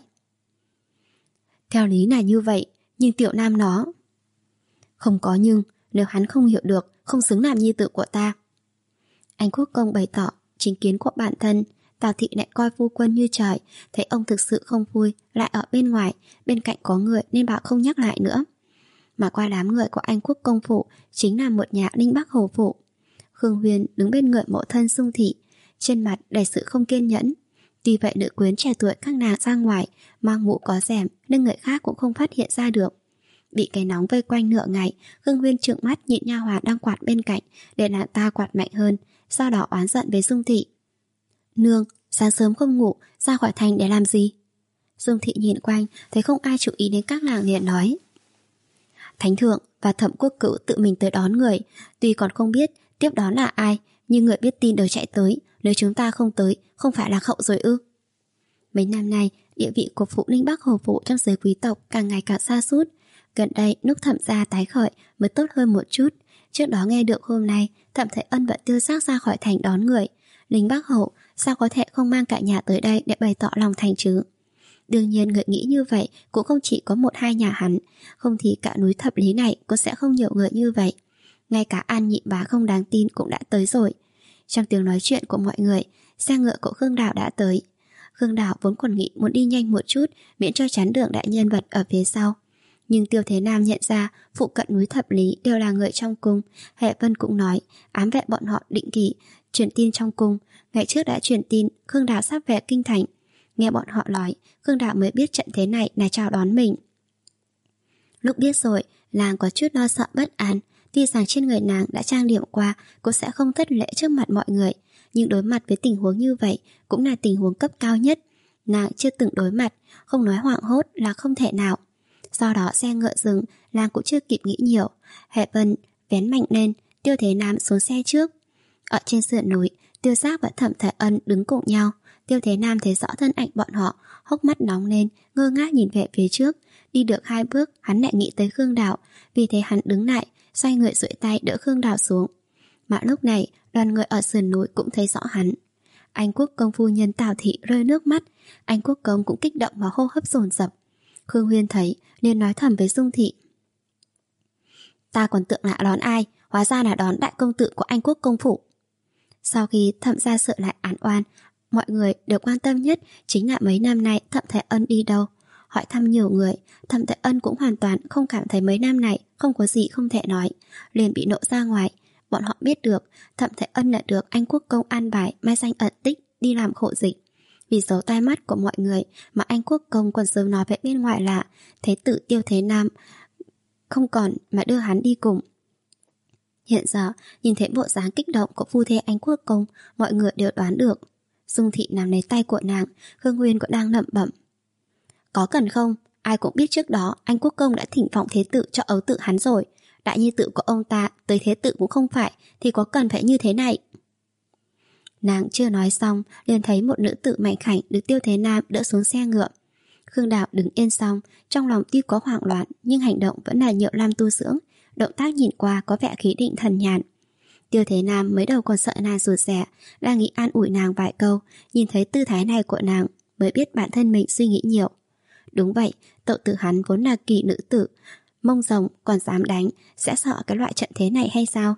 Theo lý là như vậy, nhưng Tiểu Nam nó... Không có nhưng, nếu hắn không hiểu được, không xứng làm nhi tử của ta. Anh Quốc công bày tỏ chính kiến của bản thân. Tào thị lại coi phu quân như trời, thấy ông thực sự không vui, lại ở bên ngoài, bên cạnh có người nên bảo không nhắc lại nữa. Mà qua đám người của anh Quốc công phủ chính là một nhà Ninh Bắc Hồ phủ. Khương Huyền đứng bên người mẫu thân Dung thị, trên mặt đầy sự không kiên nhẫn. Tuy vậy nữ quyến trẻ tuổi các nàng ra ngoài, mang mũ có rèm nên người khác cũng không phát hiện ra được. Bị cái nóng vây quanh nửa ngày, Khương Huyền trợn mắt nhịn nha hoàn đang quạt bên cạnh để nàng ta quạt mạnh hơn, sau đó oán giận với Dung thị. Nương, sáng sớm không ngủ, ra khỏi thành để làm gì? Dung thị nhìn quanh, thấy không ai chú ý đến các nàng liền nói. Thánh thượng và Thẩm Quốc Cửu tự mình tới đón người, tuy còn không biết tiếp đón là ai, nhưng người biết tin đều chạy tới, nếu chúng ta không tới, không phải là hậu rồi ư? Mấy năm nay, địa vị của phụ Ninh Bắc Hồ phủ trong giới quý tộc càng ngày càng sa sút. Gần đây lúc Thẩm gia tái khởi mới tốt hơn một chút. Trước đó nghe được hôm nay Thẩm Thái Ân vẫn tiêu xác ra khỏi thành đón người. Ninh Bắc Hậu sao có thể không mang cả nhà tới đây để bày tỏ lòng thành chứ? Đương nhiên người nghĩ như vậy cũng không chỉ có một hai nhà hắn, không thì cả núi Thập Lý này cũng sẽ không nhiều người như vậy. Ngay cả An Nhị bá không đáng tin cũng đã tới rồi. Trong tiếng nói chuyện của mọi người, xe ngựa của Khương Đào đã tới. Khương Đào vốn còn nghĩ muốn đi nhanh một chút miễn cho chắn đường đại nhân vật ở phía sau. Nhưng Tiêu Thế Nam nhận ra phụ cận núi Thập Lý đều là người trong cung. Hệ Vân cũng nói ám vệ bọn họ định kỳ truyền tin trong cung. Ngày trước đã truyền tin Khương Đào sắp về kinh thành. Nghe bọn họ nói, Khương Đào mới biết trận thế này là chào đón mình. Lúc biết rồi, nàng có chút lo sợ bất an. Tuy rằng trên người nàng đã trang điểm qua, cũng sẽ không thất lễ trước mặt mọi người, nhưng đối mặt với tình huống như vậy cũng là tình huống cấp cao nhất. Nàng chưa từng đối mặt, không nói hoảng hốt là không thể nào. Do đó xe ngựa dừng, nàng cũng chưa kịp nghĩ nhiều. Hệ Vân vén mạnh lên, Tiêu Thế Nam xuống xe trước. Ở trên sườn núi, Tiêu Giác và Thẩm Thái Ân đứng cùng nhau. Tiêu Thế Nam thấy rõ thân ảnh bọn họ, hốc mắt nóng lên, ngơ ngác nhìn về phía trước. Đi được hai bước, hắn lại nghĩ tới Khương Đào, vì thế hắn đứng lại, xoay người duỗi tay đỡ Khương Đào xuống. Mà lúc này, đoàn người ở sườn núi cũng thấy rõ hắn. Anh Quốc công phu nhân Tào thị rơi nước mắt, anh Quốc công cũng kích động và hô hấp dồn dập. Khương Huyên thấy nên nói thầm với Dung thị. Ta còn tưởng là đón ai, hóa ra là đón đại công tử của anh Quốc công phủ. Sau khi Thẩm gia sợ lại án oan, mọi người đều quan tâm nhất chính là mấy năm nay Thẩm Thái Ân đi đâu. Hỏi thăm nhiều người, Thẩm Thái Ân cũng hoàn toàn không cảm thấy mấy năm này không có gì không thể nói, liền bị nộ ra ngoài. Bọn họ biết được Thẩm Thái Ân đã được anh Quốc công an bài mai danh ẩn tích đi làm khổ dịch. Vì giấu tai mắt của mọi người mà anh Quốc công còn sớm nói với bên ngoài là thế tử Tiêu Thế Nam không còn mà đưa hắn đi cùng. Hiện giờ nhìn thấy bộ dáng kích động của phu thê anh Quốc công, mọi người đều đoán được. Dung thị nắm lấy tay của nàng, Khương Nguyên cũng đang lẩm bẩm. Có cần không? Ai cũng biết trước đó anh Quốc công đã thỉnh vọng thế tử cho ấu tử hắn rồi. Đại nhi tử của ông ta tới thế tử cũng không phải, thì có cần phải như thế này? Nàng chưa nói xong, liền thấy một nữ tử mảnh khảnh được Tiêu Thế Nam đỡ xuống xe ngựa. Khương Đào đứng yên xong, trong lòng tuy có hoảng loạn, nhưng hành động vẫn là nhệu lam tu dưỡng. Động tác nhìn qua có vẻ khí định thần nhàn. Tiêu Thế Nam mới đầu còn sợ nàng rụt rè, đang nghĩ an ủi nàng vài câu, nhìn thấy tư thái này của nàng mới biết bản thân mình suy nghĩ nhiều. Đúng vậy, tậu tử hắn vốn là kỳ nữ tử, mông rồng còn dám đánh, sẽ sợ cái loại trận thế này hay sao?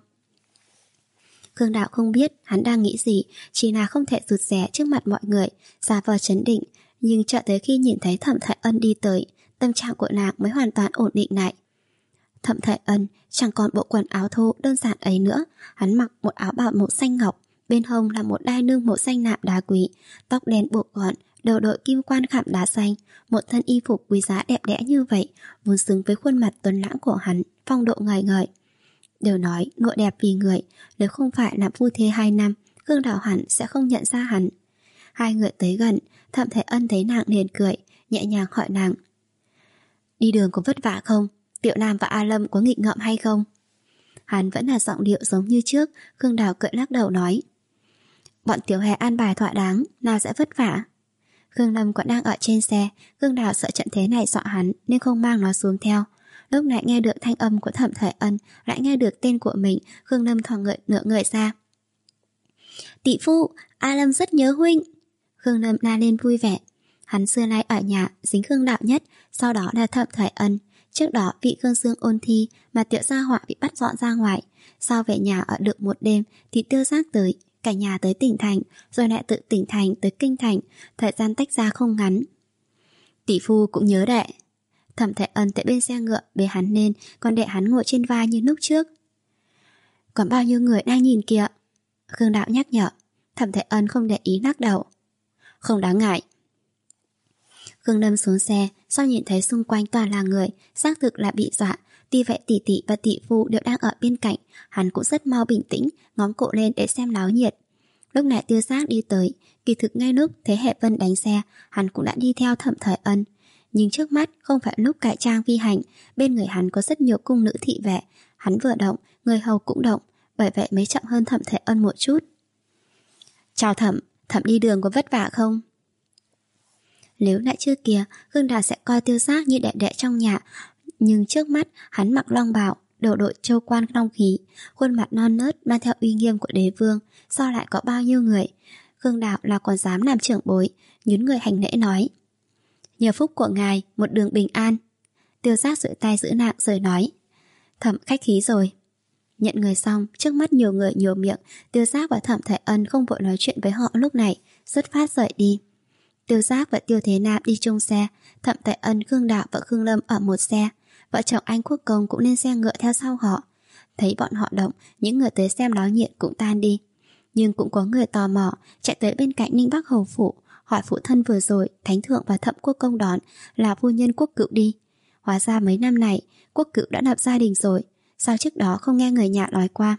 Khương Đạo không biết hắn đang nghĩ gì, chỉ là không thể rụt rè trước mặt mọi người, giả vờ trấn định, nhưng chợt tới khi nhìn thấy Thẩm Thái Ân đi tới, tâm trạng của nàng mới hoàn toàn ổn định lại. Thẩm Thái Ân chẳng còn bộ quần áo thô đơn giản ấy nữa, hắn mặc một áo bào màu xanh ngọc, bên hông là một đai lưng màu xanh nạm đá quý, tóc đen buộc gọn, đầu đội kim quan khảm đá xanh, một thân y phục quý giá đẹp đẽ như vậy, vốn xứng với khuôn mặt tuấn lãng của hắn, phong độ ngời ngời. Đều nói nội đẹp vì người, nếu không phải làm phu thê hai năm, Khương Đào hẳn sẽ không nhận ra hắn. Hai người tới gần, Thẩm Thái Ân thấy nàng liền cười, nhẹ nhàng hỏi nàng. Đi đường có vất vả không? Tiểu Nam và A Lâm có nghịch ngợm hay không? Hắn vẫn là giọng điệu giống như trước. Khương Đào cười lắc đầu nói, bọn tiểu hề an bài thỏa đáng, nào sẽ vất vả. Khương Lâm còn đang ở trên xe. Khương Đào sợ trận thế này dọa hắn nên không mang nó xuống theo. Lúc này nghe được thanh âm của Thẩm Thời Ân, lại nghe được tên của mình, Khương Lâm thoáng ngợi ngửa người ra. Tỷ phu, A Lâm rất nhớ huynh. Khương Lâm la lên vui vẻ. Hắn xưa nay ở nhà dính Khương Đạo nhất, sau đó là Thẩm Thời Ân. Trước đó vị Khương Dương ôn thi mà Tiểu Gia Họa bị bắt dọn ra ngoài. Sau về nhà ở được một đêm thì Tiêu Giác tới, cả nhà tới tỉnh thành, rồi lại tự tỉnh thành tới kinh thành, thời gian tách ra không ngắn. Tỷ phu cũng nhớ đệ. Thẩm Thời Ân tại bên xe ngựa bế hắn lên, còn đệ hắn ngồi trên vai như lúc trước. Còn bao nhiêu người đang nhìn kìa. Khương Đạo nhắc nhở. Thẩm Thời Ân không để ý lắc đầu. Không đáng ngại. Khương Lâm xuống xe, sau nhìn thấy xung quanh toàn là người, xác thực là bị dọa. Tuy vậy tỷ tỷ và tỷ phu đều đang ở bên cạnh, hắn cũng rất mau bình tĩnh, ngóng cổ lên để xem náo nhiệt. Lúc này Tiêu Giác đi tới, kỳ thực ngay lúc thấy Hệ Vân đánh xe, hắn cũng đã đi theo Thẩm Thời Ân. Nhưng trước mắt không phải lúc cải trang phi hành, bên người hắn có rất nhiều cung nữ thị vệ, hắn vừa động, người hầu cũng động, bởi vậy mới chậm hơn Thẩm Thời Ân một chút. Chào Thẩm, Thẩm đi đường có vất vả không? Nếu lại trước kia, Khương Đào sẽ coi Tiêu Giác như đệ đệ trong nhà, nhưng trước mắt hắn mặc long bào, đầu đội châu quan long khí, khuôn mặt non nớt mang theo uy nghiêm của đế vương, sao lại có bao nhiêu người? Khương Đào là còn dám làm trưởng bối, nhún người hành lễ nói. Nhờ phúc của ngài, một đường bình an. Tiêu Giác duỗi tay giữ nặng rồi nói. Thẩm khách khí rồi. Nhận người xong, trước mắt nhiều người nhiều miệng, Tiêu Giác và Thẩm Thời Ân không vội nói chuyện với họ lúc này, xuất phát rời đi. Tiêu Giác và Tiêu Thế Nam đi chung xe, Thẩm Thời Ân, Khương Đạo và Khương Lâm ở một xe. Vợ chồng anh Quốc Công cũng lên xe ngựa theo sau họ. Thấy bọn họ động, những người tới xem náo nhiệt cũng tan đi. Nhưng cũng có người tò mò chạy tới bên cạnh Ninh Bắc hầu phủ, hỏi phụ thân vừa rồi Thánh Thượng và Thẩm Quốc Công đón là phu nhân Quốc Cựu đi. Hóa ra mấy năm này Quốc Cựu đã lập gia đình rồi, sao trước đó không nghe người nhà nói qua.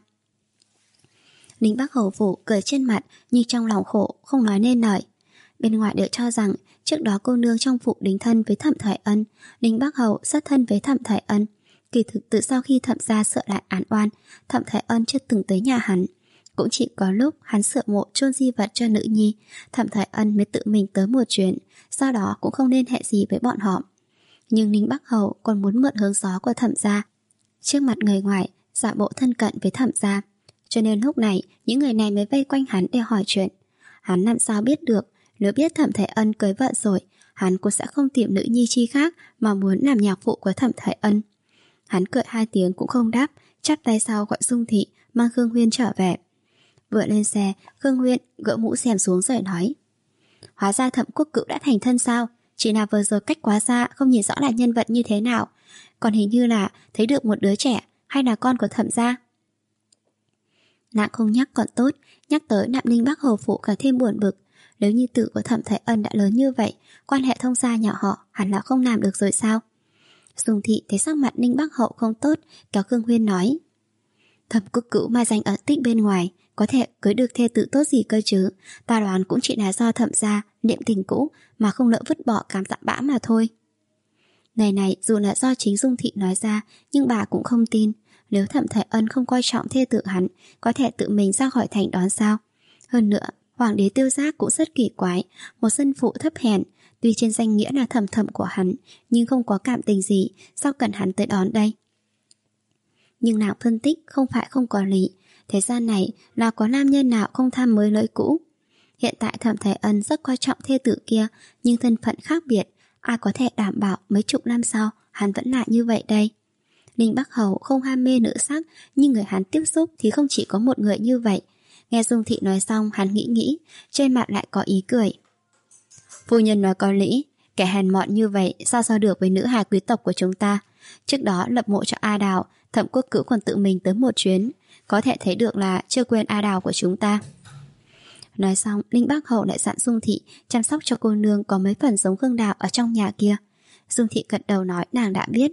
Ninh Bắc hầu phủ cười trên mặt nhưng trong lòng khổ không nói nên lời. Bên ngoài đều cho rằng trước đó cô nương trong phủ đính thân với Thẩm Thời Ân, Ninh Bắc hầu sát thân với Thẩm Thời Ân. Kỳ thực từ sau khi Thẩm gia sợ lại án oan, Thẩm Thời Ân chưa từng tới nhà hắn. Cũng chỉ có lúc hắn sửa mộ chôn di vật cho nữ nhi, Thẩm Thời Ân mới tự mình tới một chuyến, sau đó cũng không liên hệ gì với bọn họ. Nhưng Ninh Bắc hầu còn muốn mượn hướng gió của Thẩm gia, trước mặt người ngoài giả bộ thân cận với Thẩm gia, cho nên lúc này những người này mới vây quanh hắn để hỏi chuyện. Hắn làm sao biết được, nếu biết Thẩm Thời Ân cưới vợ rồi, hắn cũng sẽ không tìm nữ nhi chi khác mà muốn làm nhạc phụ của Thẩm Thời Ân. Hắn cười hai tiếng cũng không đáp, chắp tay sau gọi Dung Thị mang Khương Huyên trở về. Vừa lên xe, Khương Huyên gỡ mũ xẻm xuống rồi nói. Hóa ra Thẩm Quốc Cựu đã thành thân sao? Chỉ là vừa rồi cách quá xa không nhìn rõ là nhân vật như thế nào. Còn hình như là thấy được một đứa trẻ, hay là con của Thẩm gia. Nàng không nhắc còn tốt, nhắc tới Nạm Ninh Bắc hầu phủ càng thêm buồn bực. Nếu như tử của Thẩm Thời Ân đã lớn như vậy, quan hệ thông gia nhỏ họ hẳn là không làm được rồi sao? Dung Thị thấy sắc mặt Ninh Bắc hậu không tốt, kéo Khương Huyên nói. Thẩm Quốc Cựu mai danh ẩn tích bên ngoài, có thể cưới được thê tử tốt gì cơ chứ? Ta đoán cũng chỉ là do Thẩm gia niệm tình cũ mà không nỡ vứt bỏ cảm tạ bã mà thôi. Này này, dù là do chính Dung Thị nói ra, nhưng bà cũng không tin. Nếu Thẩm Thời Ân không coi trọng thê tử hắn, có thể tự mình ra khỏi thành đón sao? Hơn nữa, Hoàng đế Tiêu Giác cũng rất kỳ quái, một dân phụ thấp hèn, tuy trên danh nghĩa là thẩm thẩm của hắn, nhưng không có cảm tình gì, sao cần hắn tới đón đây? Nhưng nàng phân tích không phải không có lý, thế gian này là có nam nhân nào không tham mới lỗi cũ. Hiện tại Thẩm Thời Ân rất coi trọng thê tử kia, nhưng thân phận khác biệt, ai có thể đảm bảo mấy chục năm sau hắn vẫn lại như vậy đây? Ninh Bắc hầu không ham mê nữ sắc, nhưng người hắn tiếp xúc thì không chỉ có một người như vậy. Nghe Dung Thị nói xong, hắn nghĩ nghĩ, trên mặt lại có ý cười. Phu nhân nói có lý, kẻ hèn mọn như vậy sao so được với nữ hài quý tộc của chúng ta. Trước đó lập mộ cho A Đào, Thẩm Quốc Cửu còn tự mình tới một chuyến, có thể thấy được là chưa quên A Đào của chúng ta. Nói xong, Ninh Bắc hầu lại dặn Dung Thị chăm sóc cho cô nương có mấy phần giống Khương Đào ở trong nhà kia. Dung Thị gật đầu nói nàng đã biết.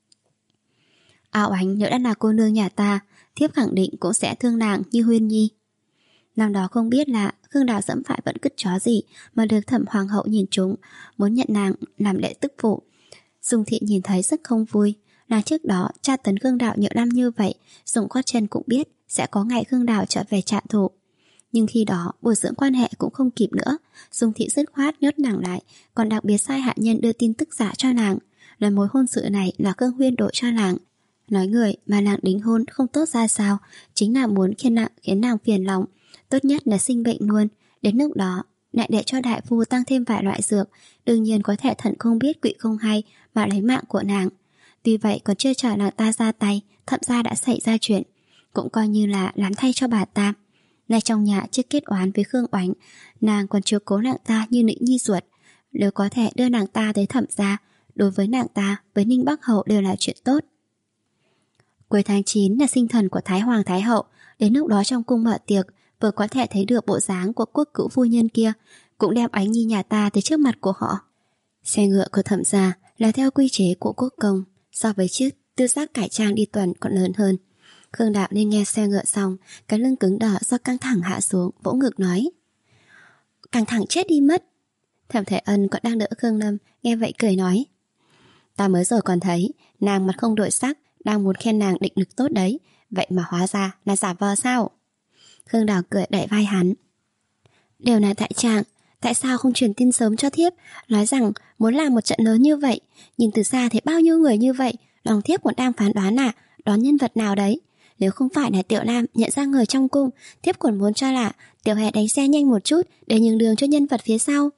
Áo Ánh nếu đã là cô nương nhà ta, thiếp khẳng định cũng sẽ thương nàng như Huyên Nhi. Năm đó không biết là Khương Đào dẫm phải vẫn cứt chó gì mà được Thẩm hoàng hậu nhìn trúng, muốn nhận nàng làm đệ tức phụ. Dung Thị nhìn thấy rất không vui, là trước đó tra tấn Khương Đạo nhiều năm như vậy, dùng gót chân cũng biết sẽ có ngày Khương Đạo trở về trả thù. Nhưng khi đó bồi dưỡng quan hệ cũng không kịp nữa, Dung Thị dứt khoát nhốt nàng lại, còn đặc biệt sai hạ nhân đưa tin tức giả cho nàng. Lần mối hôn sự này là Khương Huyên đổi cho nàng. Nói người mà nàng đính hôn không tốt ra sao, chính là muốn khiến nàng, khiến nàng phiền lòng, tốt nhất là sinh bệnh luôn. Đến lúc đó lại để cho đại phu tăng thêm vài loại dược, đương nhiên có thể thận không biết quỵ không hay mà lấy mạng của nàng. Tuy vậy còn chưa chờ nàng ta ra tay, thậm ra đã xảy ra chuyện, cũng coi như là lán thay cho bà ta. Nay trong nhà chưa kết oán với Khương Oánh, nàng còn chiếu cố nàng ta như nữ nhi ruột. Nếu có thể đưa nàng ta tới thẩm gia, đối với nàng ta với Ninh Bắc Hậu đều là chuyện tốt. Cuối tháng chín là sinh thần của Thái Hoàng Thái Hậu. Đến lúc đó trong cung mở tiệc, vừa có thể thấy được bộ dáng của quốc cữu phu nhân kia, cũng đem Ánh Nhi nhà ta tới trước mặt của họ. Xe ngựa của thẩm gia là theo quy chế của quốc công, so với chiếc tư giác cải trang đi tuần còn lớn hơn. Khương Đạo nên nghe xe ngựa xong, cái lưng cứng đờ do căng thẳng hạ xuống, vỗ ngực nói: căng thẳng chết đi mất. Thẩm Thế Ân còn đang đỡ Khương Lâm, nghe vậy cười nói: ta mới rồi còn thấy nàng mặt không đổi sắc, đang muốn khen nàng định lực tốt đấy, vậy mà hóa ra là giả vờ sao? Khương Đạo cười đẩy vai hắn: đều là tại trạng, tại sao không truyền tin sớm cho thiếp, nói rằng muốn làm một trận lớn như vậy, nhìn từ xa thấy bao nhiêu người như vậy, lòng thiếp còn đang phán đoán à, đoán nhân vật nào đấy. Nếu không phải là Tiểu Lam nhận ra người trong cung, thiếp còn muốn cho là Tiểu Hề đánh xe nhanh một chút để nhường đường cho nhân vật phía sau.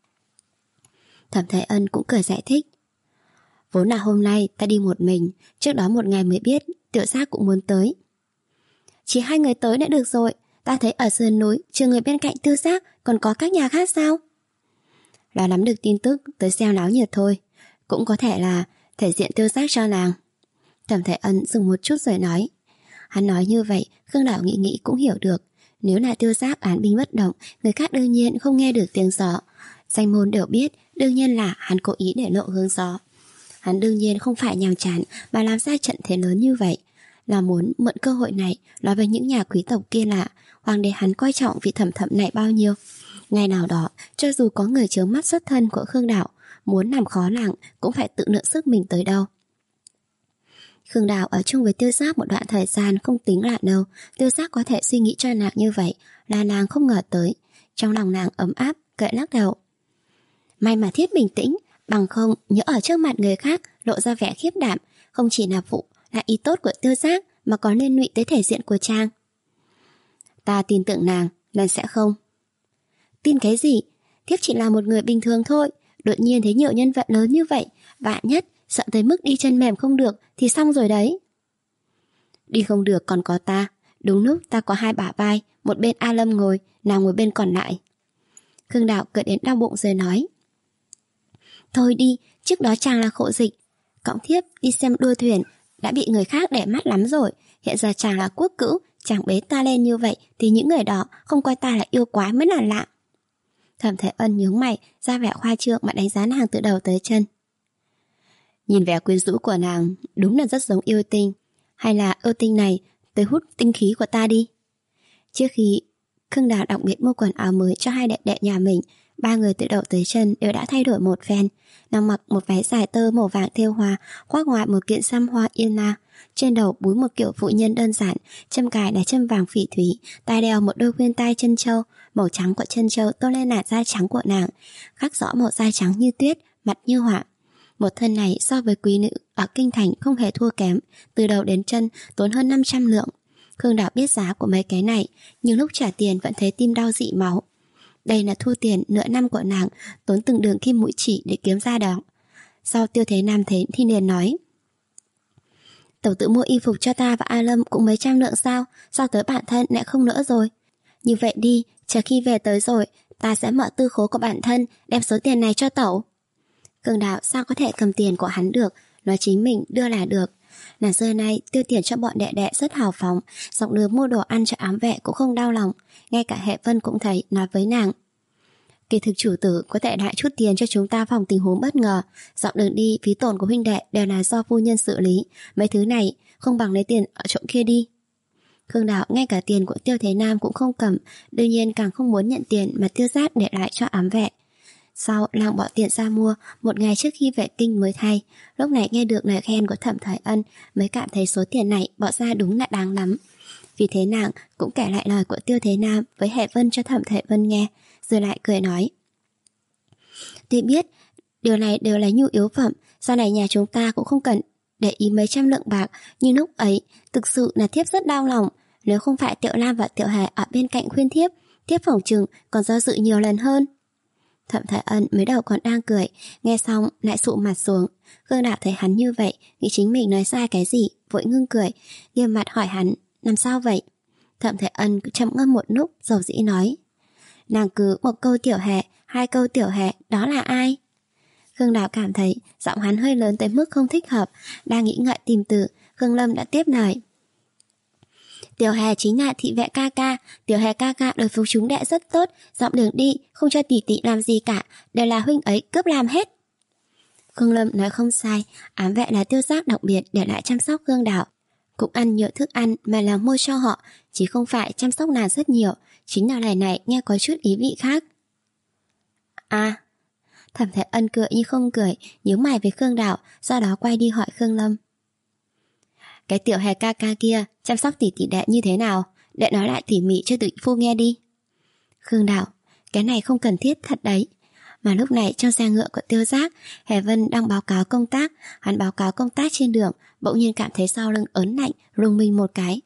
Thẩm Thế Ân cũng cười giải thích: vốn là hôm nay ta đi một mình, trước đó một ngày mới biết Tiểu Giác cũng muốn tới. Chỉ hai người tới đã được rồi, ta thấy ở sườn núi trừ người bên cạnh Tư Giác còn có các nhà khác sao? Là nắm được tin tức tới xem náo nhiệt thôi, cũng có thể là thể diện Tư Giác cho nàng. Thẩm Thế Ân dừng một chút rồi nói. Hắn nói như vậy, Khương Đạo nghĩ nghĩ cũng hiểu được. Nếu là Tiêu Giác án binh bất động, người khác đương nhiên không nghe được tiếng gió. Danh môn đều biết, đương nhiên là hắn cố ý để lộ hướng gió. Hắn đương nhiên không phải nhàm chán mà làm ra trận thế lớn như vậy, là muốn mượn cơ hội này nói với những nhà quý tộc kia là hoàng đế hắn coi trọng vị Thẩm Thẩm này bao nhiêu. Ngày nào đó, cho dù có người chướng mắt xuất thân của Khương Đạo, muốn làm khó nàng cũng phải tự lượng sức mình tới đâu. Khương Đạo ở chung với Tiêu Giác một đoạn thời gian không tính là đâu, Tiêu Giác có thể suy nghĩ cho nàng như vậy là nàng không ngờ tới. Trong lòng nàng ấm áp, cười lắc đầu. May mà thiếp bình tĩnh, bằng không nhớ ở trước mặt người khác lộ ra vẻ khiếp đảm, không chỉ là vụ là ý tốt của Tiêu Giác mà còn liên lụy tới thể diện của Trang. Ta tin tưởng nàng, nên sẽ không. Tin cái gì? Thiếp chỉ là một người bình thường thôi, đột nhiên thấy nhiều nhân vật lớn như vậy, vạn nhất sợ tới mức đi chân mềm không được thì xong rồi đấy. Đi không được còn có ta, đúng lúc ta có hai bả vai, một bên A Lâm ngồi, nào ngồi bên còn lại. Khương Đạo cười đến đau bụng rồi nói. Thôi đi, trước đó chàng là khổ dịch, cộng thiếp đi xem đua thuyền đã bị người khác để mắt lắm rồi, hiện giờ chàng là quốc cữu, chàng bế ta lên như vậy thì những người đó không coi ta là yêu quái mới là lạ. Thẩm Thế Ân nhướng mày, ra vẻ khoa trương mà đánh giá nàng từ đầu tới chân. Nhìn vẻ quyến rũ của nàng đúng là rất giống yêu tinh, hay là yêu tinh này tới hút tinh khí của ta đi. Trước khi Khương Đạo đặc biệt mua quần áo mới cho hai đệ đệ nhà mình, ba người từ đầu tới chân đều đã thay đổi một phen. Nàng mặc một váy dài tơ màu vàng thêu hoa, khoác ngoài một kiện sam hoa yên na, trên đầu búi một kiểu phụ nhân đơn giản, châm cài là châm vàng phỉ thúy, tai đeo một đôi khuyên tai chân châu, màu trắng của chân châu tô lên làn da trắng của nàng, khắc rõ màu da trắng như tuyết, mặt như họa. Một thân này so với quý nữ ở kinh thành không hề thua kém, từ đầu đến chân tốn hơn năm trăm lượng. Khương Đạo biết giá của mấy cái này, nhưng lúc trả tiền vẫn thấy tim đau dị máu. Đây là thu tiền nửa năm của nàng tốn từng đường kim mũi chỉ để kiếm ra đó. Sau Tiêu Thế Nam thấy thì liền nói. Tẩu tự mua y phục cho ta và A Lâm cũng mấy trăm lượng sao, sao tới bản thân lại không nữa rồi. Như vậy đi, chờ khi về tới rồi, ta sẽ mở tư khố của bản thân, đem số tiền này cho tẩu. Khương Đạo sao có thể cầm tiền của hắn được, nói chính mình đưa là được. Nàng xưa nay tiêu tiền cho bọn đệ đệ rất hào phóng, dọc đường mua đồ ăn cho ám vệ cũng không đau lòng. Ngay cả Hệ Vân cũng thấy, nói với nàng. Kỳ thực chủ tử có thể đại chút tiền cho chúng ta phòng tình huống bất ngờ, dọc đường đi phí tổn của huynh đệ đều là do phu nhân xử lý, mấy thứ này không bằng lấy tiền ở chỗ kia đi. Khương Đạo ngay cả tiền của Tiêu Thế Nam cũng không cầm, đương nhiên càng không muốn nhận tiền mà Tiêu Giác để lại cho ám vệ. Sau Lăng bỏ tiền ra mua, một ngày trước khi về kinh mới thay. Lúc này nghe được lời khen của Thẩm Thời Ân mới cảm thấy số tiền này bỏ ra đúng là đáng lắm. Vì thế nàng cũng kể lại lời của Tiêu Thế Nam với Hệ Vân cho Thẩm Thời Vân nghe, rồi lại cười nói: Tuy biết điều này đều là nhu yếu phẩm, sau này nhà chúng ta cũng không cần để ý mấy trăm lượng bạc, nhưng lúc ấy thực sự là thiếp rất đau lòng. Nếu không phải Tiểu Lam và Tiểu Hề ở bên cạnh khuyên thiếp, thiếp phỏng chừng còn do dự nhiều lần hơn. Thẩm Thời Ân mới đầu còn đang cười, nghe xong lại sụ mặt xuống. Khương Đào thấy hắn như vậy, nghĩ chính mình nói sai cái gì, vội ngưng cười, nghiêm mặt hỏi hắn: làm sao vậy? Thẩm Thời Ân cứ chậm ngâm một lúc, dầu dĩ nói: nàng cứ một câu Tiểu Hề, hai câu Tiểu Hề, đó là ai? Khương Đào cảm thấy giọng hắn hơi lớn tới mức không thích hợp, đang nghĩ ngợi tìm từ, Khương Lâm đã tiếp lời: Tiểu Hề chính là thị vệ ca ca, Tiểu Hề ca ca đối với chúng đệ rất tốt, dọn đường đi, không cho tỷ tỷ làm gì cả, đều là huynh ấy cướp làm hết. Khương Lâm nói không sai, ám vệ là Tiêu Giác đặc biệt để lại chăm sóc Khương Đào, cũng ăn nhiều thức ăn mà là mua cho họ, chỉ không phải chăm sóc nàng rất nhiều, chính là lời này nghe có chút ý vị khác. À, Thẩm Thời Ân cười như không cười, nhíu mày với Khương Đào, sau đó quay đi hỏi Khương Lâm: cái Tiểu Hề ca ca kia chăm sóc tỷ tỷ đệ như thế nào? Đệ nói lại tỉ mỉ cho tỷ phu nghe đi. Khương Đào: cái này không cần thiết thật đấy. Mà lúc này trong xe ngựa của Tiêu Giác, Hề Vân đang báo cáo công tác. Hắn báo cáo công tác trên đường, bỗng nhiên cảm thấy sau lưng ớn lạnh, rùng mình một cái.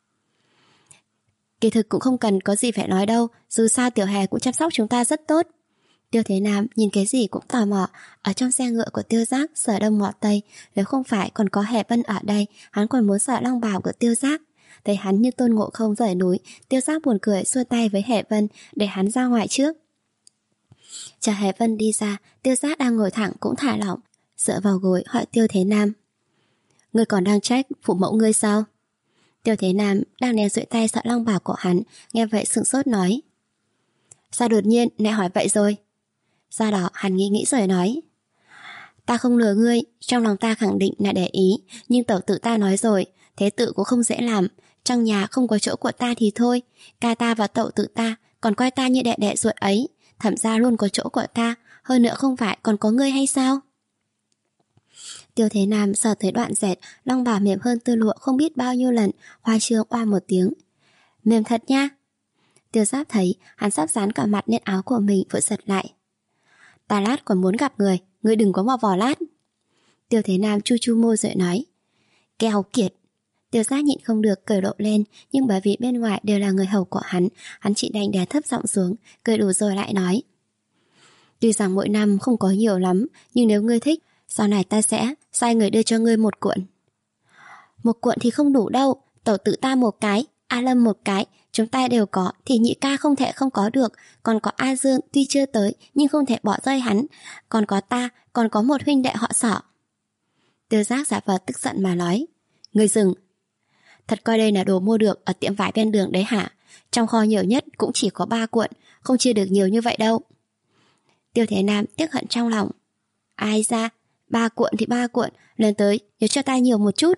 Kỳ thực cũng không cần có gì phải nói đâu, dù sao Tiểu Hề cũng chăm sóc chúng ta rất tốt. Tiêu Thế Nam nhìn cái gì cũng tò mò. Ở trong xe ngựa của Tiêu Giác sở đông mọ tây, nếu không phải còn có Hề Vân ở đây, hắn còn muốn sợ long bào của Tiêu Giác. Thấy hắn như Tôn Ngộ Không rời núi, Tiêu Giác buồn cười xua tay với Hề Vân để hắn ra ngoài trước. Chờ Hề Vân đi ra, Tiêu Giác đang ngồi thẳng cũng thả lỏng, dựa vào gối hỏi Tiêu Thế Nam: ngươi còn đang trách phụ mẫu ngươi sao? Tiêu Thế Nam đang nén duỗi tay sợ long bào của hắn, nghe vậy sững sốt nói: sao đột nhiên lại hỏi vậy rồi? Sau đó hắn nghĩ nghĩ rồi nói: ta không lừa ngươi, trong lòng ta khẳng định là để ý, nhưng tẩu tử ta nói rồi, thế tự cũng không dễ làm, trong nhà không có chỗ của ta thì thôi, ca ta và tẩu tử ta còn coi ta như đệ đệ ruột ấy, thẩm ra luôn có chỗ của ta, hơn nữa không phải còn có ngươi hay sao? Tiêu Thế Nam sờ tới đoạn dẹt, long bào mềm hơn tơ lụa không biết bao nhiêu lần, hoa trương oa một tiếng: mềm thật nha. Tiêu Giáp thấy hắn sắp dán cả mặt lên áo của mình, vội giật lại: ta lát còn muốn gặp người, ngươi đừng có mà vò lát. Tiêu Thế Nam chu chu môi rồi nói: keo kiệt. Tiêu Giác nhịn không được cười lộ lên, nhưng bởi vì bên ngoài đều là người hầu của hắn, hắn chỉ đành đè thấp giọng xuống, cười đủ rồi lại nói: tuy rằng mỗi năm không có nhiều lắm, nhưng nếu ngươi thích, sau này ta sẽ sai người đưa cho ngươi một cuộn. Một cuộn thì không đủ đâu, tẩu tự ta một cái, A Lâm một cái, chúng ta đều có thì nhị ca không thể không có được, còn có A Dương tuy chưa tới nhưng không thể bỏ rơi hắn, còn có ta, còn có một huynh đệ họ Sở. Tiêu Giác giả vờ tức giận mà nói: ngươi dừng. Thật coi đây là đồ mua được ở tiệm vải ven đường đấy hả? Trong kho nhiều nhất cũng chỉ có ba cuộn, không chia được nhiều như vậy đâu. Tiêu Thế Nam tiếc hận trong lòng: ai ra, ba cuộn thì ba cuộn, lần tới nhớ cho ta nhiều một chút.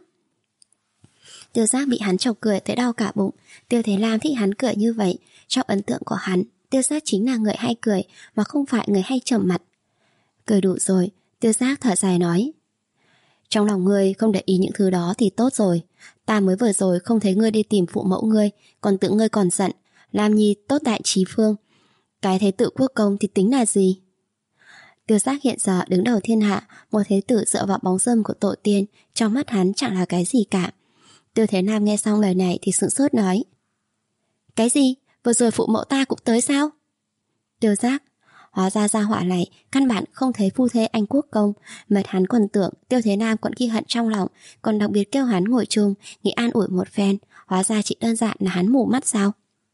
Tiêu Giác bị hắn chọc cười tới đau cả bụng. Tiêu Thế Nam thích hắn cười như vậy. Trong ấn tượng của hắn, Tiêu Giác chính là người hay cười, mà không phải người hay trầm mặt. Cười đủ rồi, Tiêu Giác thở dài nói: trong lòng ngươi không để ý những thứ đó thì tốt rồi. Ta mới vừa rồi không thấy ngươi đi tìm phụ mẫu ngươi, còn tự ngươi còn giận, làm nhi tốt đại trí phương. Cái thế tử quốc công thì tính là gì? Tiêu Giác hiện giờ đứng đầu thiên hạ, một thế tử dựa vào bóng râm của tổ tiên, trong mắt hắn chẳng là cái gì cả. Tiêu Thế Nam nghe xong lời này thì sững sốt nói: cái gì? Vừa rồi phụ mẫu ta cũng tới sao? Tiêu Giác: hóa ra gia hỏa này căn bản không thấy phu thê anh quốc công, mệt hắn còn tưởng Tiêu Thế Nam còn ghi hận trong lòng, còn đặc biệt kêu hắn ngồi chung, nghĩ an ủi một phen, hóa ra chỉ đơn giản là hắn mù mắt sao?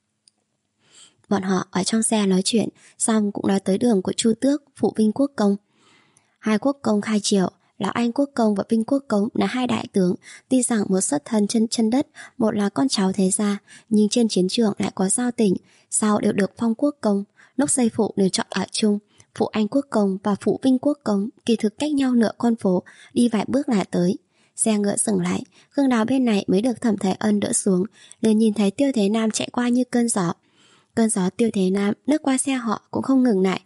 Bọn họ ở trong xe nói chuyện, xong cũng nói tới đường của Chu Tước, phụ Vinh Quốc công. Hai quốc công khai triều, lão Anh Quốc công và Vinh Quốc công là hai đại tướng, tuy rằng một xuất thân chân chân đất, một là con cháu thế gia, nhưng trên chiến trường lại có giao tình, sau đều được phong quốc công. Lúc xây phụ đều chọn ở chung, phụ Anh Quốc công và phụ Vinh Quốc công kỳ thực cách nhau nửa con phố, đi vài bước là tới. Xe ngựa dừng lại, Khương Đào bên này mới được Thẩm Thời Ân đỡ xuống, liền nhìn thấy Tiêu Thế Nam chạy qua như cơn gió. Cơn gió Tiêu Thế Nam lướt qua xe họ cũng không ngừng lại,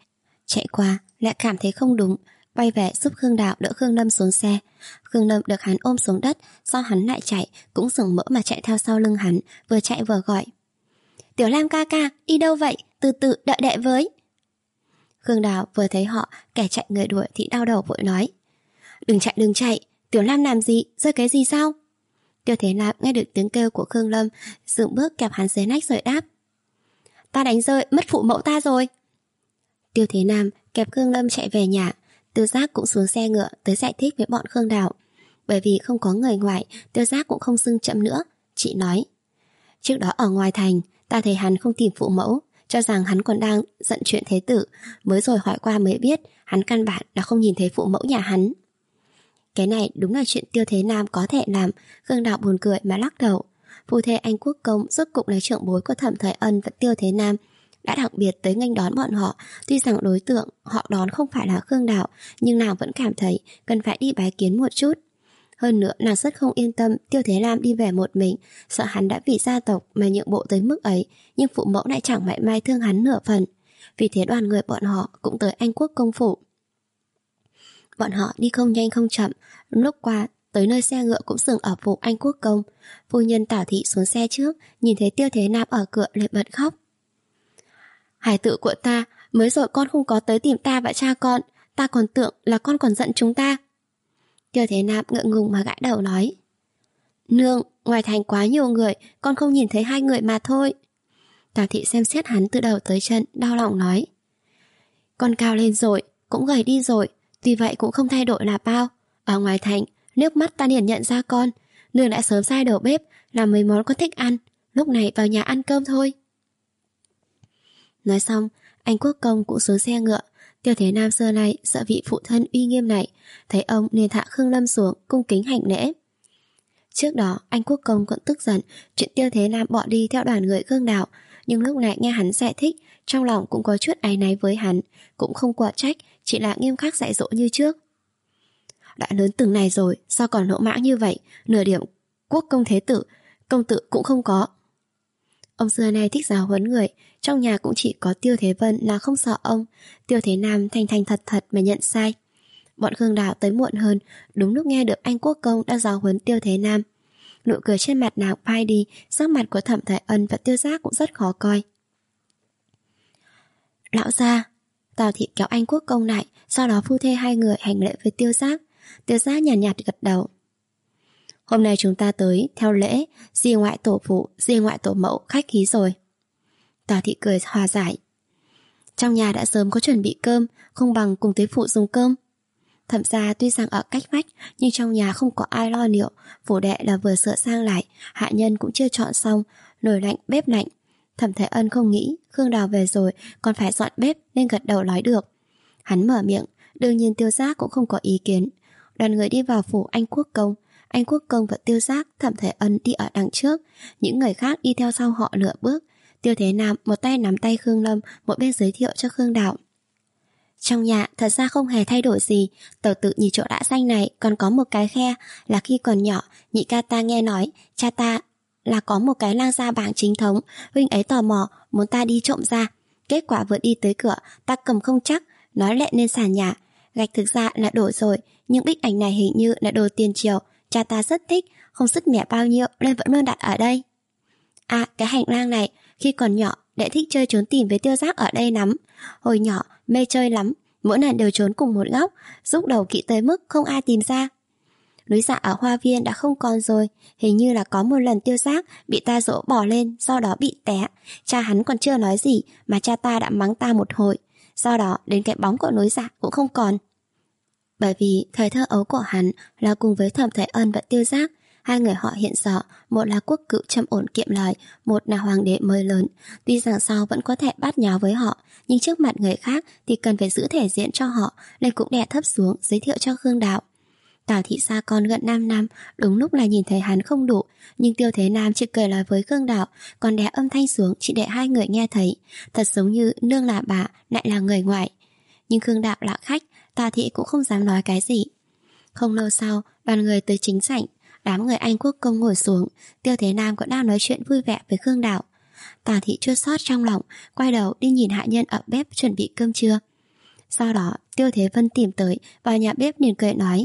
chạy qua lại cảm thấy không đúng, quay về giúp Khương Đào đỡ Khương Lâm xuống xe. Khương Lâm được hắn ôm xuống đất, sau hắn lại chạy, cũng dừng mỡ mà chạy theo sau lưng hắn, vừa chạy vừa gọi: Tiểu Lam ca ca, đi đâu vậy? Từ từ đợi đệ với. Khương Đào vừa thấy họ, kẻ chạy người đuổi thì đau đầu vội nói: Đừng chạy đừng chạy, Tiểu Lam làm gì, rơi cái gì sao? Tiêu Thế Lam nghe được tiếng kêu của Khương Lâm, dừng bước kẹp hắn dưới nách rồi đáp: Ta đánh rơi, mất phụ mẫu ta rồi. Tiêu Thế Nam kẹp Khương Lâm chạy về nhà. Tiêu Giác cũng xuống xe ngựa tới giải thích với bọn Khương Đào. Bởi vì không có người ngoài, Tiêu Giác cũng không xưng chậm nữa. Chị nói: Trước đó ở ngoài thành, ta thấy hắn không tìm phụ mẫu, cho rằng hắn còn đang giận chuyện thế tử, mới rồi hỏi qua mới biết hắn căn bản là không nhìn thấy phụ mẫu nhà hắn. Cái này đúng là chuyện Tiêu Thế Nam có thể làm. Khương Đào buồn cười mà lắc đầu. Phu thê anh Quốc Công rốt cục là trưởng bối của Thẩm Thời Ân và Tiêu Thế Nam, đã đặc biệt tới nghênh đón bọn họ. Tuy rằng đối tượng họ đón không phải là Khương Đào, nhưng nàng vẫn cảm thấy cần phải đi bái kiến một chút. Hơn nữa nàng rất không yên tâm Tiêu Thế Nam đi về một mình, sợ hắn đã vì gia tộc mà nhượng bộ tới mức ấy, nhưng phụ mẫu lại chẳng mảy may thương hắn nửa phần. Vì thế đoàn người bọn họ cũng tới Anh Quốc công phủ. Bọn họ đi không nhanh không chậm, lúc qua tới nơi xe ngựa cũng dừng ở phủ Anh Quốc công. Phu nhân Tảo thị xuống xe trước, nhìn thấy Tiêu Thế Nam ở cửa liền bật khóc: Hải tử của ta, mới rồi con không có tới tìm ta và cha con, ta còn tưởng là con còn giận chúng ta. Tiêu Thế Nam ngượng ngùng mà gãi đầu nói: Nương, ngoài thành quá nhiều người, con không nhìn thấy hai người mà thôi. Tào thị xem xét hắn từ đầu tới chân, đau lòng nói: Con cao lên rồi, cũng gầy đi rồi, tuy vậy cũng không thay đổi là bao. Ở ngoài thành, nước mắt ta liền nhận ra con. Nương đã sớm sai đầu bếp làm mấy món con thích ăn, lúc này vào nhà ăn cơm thôi. Nói xong, anh Quốc công cũng xuống xe ngựa. Tiêu Thế Nam xưa nay sợ vị phụ thân uy nghiêm này, thấy ông liền thả Khương Lâm xuống, cung kính hành lễ. Trước đó anh Quốc công cũng tức giận chuyện Tiêu Thế Nam bỏ đi theo đoàn người Khương Đào, nhưng lúc này nghe hắn giải thích, trong lòng cũng có chút áy náy với hắn, cũng không quả trách, chỉ là nghiêm khắc dạy dỗ như trước. Đã lớn từng này rồi, sao còn lỗ mãng như vậy, nửa điểm quốc công thế tử, công tử cũng không có. Ông xưa nay thích giáo huấn người, trong nhà cũng chỉ có Tiêu Thế Vân là không sợ ông. Tiêu Thế Nam thành thành thật thật mà nhận sai. Bọn Khương Đào tới muộn hơn, đúng lúc nghe được anh Quốc công đã giáo huấn Tiêu Thế Nam. Nụ cười trên mặt nàng phai đi, sắc mặt của Thẩm Thời Ân và Tiêu Giác cũng rất khó coi. Lão gia, Tào thị kéo anh Quốc công lại, sau đó phu thê hai người hành lễ với Tiêu Giác. Tiêu Giác nhàn nhạt, nhạt gật đầu. Hôm nay chúng ta tới theo lễ, dì ngoại tổ phụ, dì ngoại tổ mẫu khách khí rồi. Tào thị cười hòa giải. Trong nhà đã sớm có chuẩn bị cơm, không bằng cùng tới phụ dùng cơm. Thẩm gia tuy rằng ở cách vách, nhưng trong nhà không có ai lo liệu. Phủ đệ là vừa sửa sang lại, hạ nhân cũng chưa chọn xong, nồi lạnh, bếp lạnh. Thẩm Thái Ân không nghĩ Khương Đào về rồi còn phải dọn bếp nên gật đầu nói được. Hắn mở miệng, đương nhiên Tiêu Giác cũng không có ý kiến. Đoàn người đi vào phủ anh Quốc công. Anh Quốc công và Tiêu Giác, Thẩm Thái Ân đi ở đằng trước, những người khác đi theo sau họ nửa bước. Tiêu Thế Nam một tay nắm tay Khương Lâm, một bên giới thiệu cho Khương Đào. Trong nhà thật ra không hề thay đổi gì. Tẩu tự nhìn chỗ đã xanh này còn có một cái khe, là khi còn nhỏ nhị ca ta nghe nói cha ta là có một cái lang gia bảng chính thống, huynh ấy tò mò muốn ta đi trộm ra. Kết quả vừa đi tới cửa, ta cầm không chắc, nói lệ lên sàn nhà. Gạch thực ra là đổi rồi, nhưng bích ảnh này hình như là đồ tiền triều. Cha ta rất thích, không sứt mẻ bao nhiêu nên vẫn luôn đặt ở đây. À, cái hành lang này, khi còn nhỏ đệ thích chơi trốn tìm với Tiêu Giác ở đây lắm. Hồi nhỏ mê chơi lắm, mỗi lần đều trốn cùng một góc, lúc đầu kỹ tới mức không ai tìm ra. Núi dạ ở hoa viên đã không còn rồi, hình như là có một lần Tiêu Giác bị ta dỗ bỏ lên, sau đó bị té. Cha hắn còn chưa nói gì mà cha ta đã mắng ta một hồi, sau đó đến cái bóng của núi dạ cũng không còn. Bởi vì thời thơ ấu của hắn là cùng với Thẩm Thái Ân và Tiêu Giác. Hai người họ hiện giờ, một là quốc cựu trầm ổn kiệm lời, một là hoàng đế mới lớn. Tuy rằng sau vẫn có thể bát nháo với họ, nhưng trước mặt người khác thì cần phải giữ thể diện cho họ, nên cũng đè thấp xuống giới thiệu cho Khương Đào. Tào thị xa con gần năm năm, đúng lúc là nhìn thấy hắn không đủ, nhưng Tiêu Thế Nam chỉ cười nói với Khương Đào, còn đè âm thanh xuống chỉ để hai người nghe thấy. Thật giống như nương là bà, lại là người ngoài. Nhưng Khương Đào là khách, Tào thị cũng không dám nói cái gì. Không lâu sau, đoàn người tới chính sảnh. Đám người anh Quốc công ngồi xuống, Tiêu Thế Nam cũng đang nói chuyện vui vẻ với Khương Đào. Tào thị chua xót trong lòng, quay đầu đi nhìn hạ nhân ở bếp chuẩn bị cơm trưa. Sau đó Tiêu Thế Vân tìm tới vào nhà bếp liền cười nói: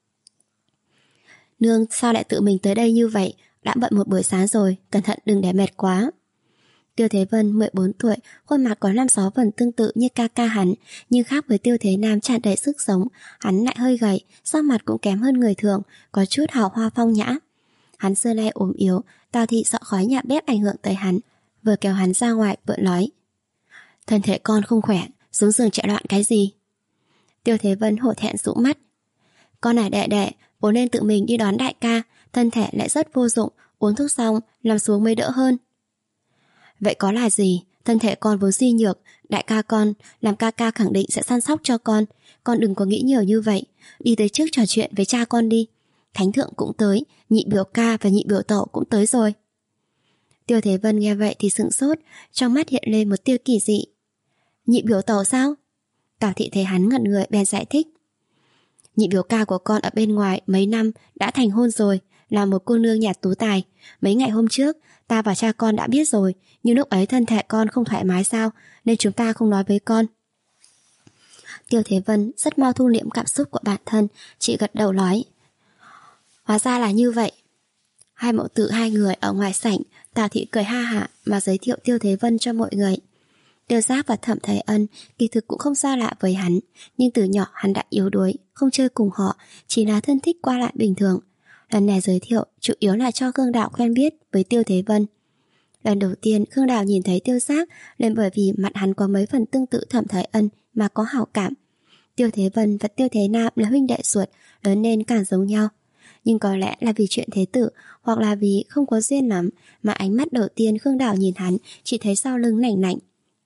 Nương sao lại tự mình tới đây như vậy? Đã bận một buổi sáng rồi, cẩn thận đừng để mệt quá. Tiêu Thế Vân mười bốn tuổi, khuôn mặt có năm sáu phần tương tự như ca ca hắn, nhưng khác với Tiêu Thế Nam tràn đầy sức sống. Hắn lại hơi gầy, sắc mặt cũng kém hơn người thường, có chút hào hoa phong nhã. Hắn xưa nay ốm yếu, Tào Thị sợ khói nhà bếp ảnh hưởng tới hắn, vừa kéo hắn ra ngoài vừa nói: Thân thể con không khỏe, xuống giường chạy loạn cái gì? Tiêu Thế Vân hổ thẹn rũ mắt: Con này đệ đệ, vốn nên tự mình đi đón đại ca, thân thể lại rất vô dụng, uống thuốc xong nằm xuống mới đỡ hơn. Vậy có là gì? Thân thể con vốn suy nhược, đại ca con làm ca ca khẳng định sẽ săn sóc cho con. Con đừng có nghĩ nhiều như vậy, đi tới trước trò chuyện với cha con đi. Thánh thượng cũng tới, nhị biểu ca và nhị biểu tẩu cũng tới rồi. Tiêu Thế Vân nghe vậy thì sững sốt, trong mắt hiện lên một tia kỳ dị. Nhị biểu tẩu sao? Tào Thị thấy hắn ngẩn người bèn giải thích: Nhị biểu ca của con ở bên ngoài mấy năm đã thành hôn rồi, là một cô nương nhà tú tài. Mấy ngày hôm trước ta và cha con đã biết rồi, nhưng lúc ấy thân thể con không thoải mái sao, nên chúng ta không nói với con. Tiêu Thế Vân rất mau thu liễm cảm xúc của bản thân, chỉ gật đầu nói: Hóa ra là như vậy. Hai mẫu tử hai người ở ngoài sảnh, Tào Thị cười ha hả mà giới thiệu Tiêu Thế Vân cho mọi người. Tiêu Giác và Thẩm Thái Ân kỳ thực cũng không xa lạ với hắn, nhưng từ nhỏ hắn đã yếu đuối, không chơi cùng họ, chỉ là thân thích qua lại bình thường. Lần này giới thiệu chủ yếu là cho Khương Đào quen biết với Tiêu Thế Vân. Lần đầu tiên Khương Đào nhìn thấy Tiêu Giác lên bởi vì mặt hắn có mấy phần tương tự Thẩm Thái Ân mà có hảo cảm. Tiêu Thế Vân và Tiêu Thế Nam là huynh đệ ruột, lớn nên càng giống nhau. Nhưng có lẽ là vì chuyện thế tử, hoặc là vì không có duyên lắm, mà ánh mắt đầu tiên Khương Đào nhìn hắn chỉ thấy sau lưng lạnh lạnh.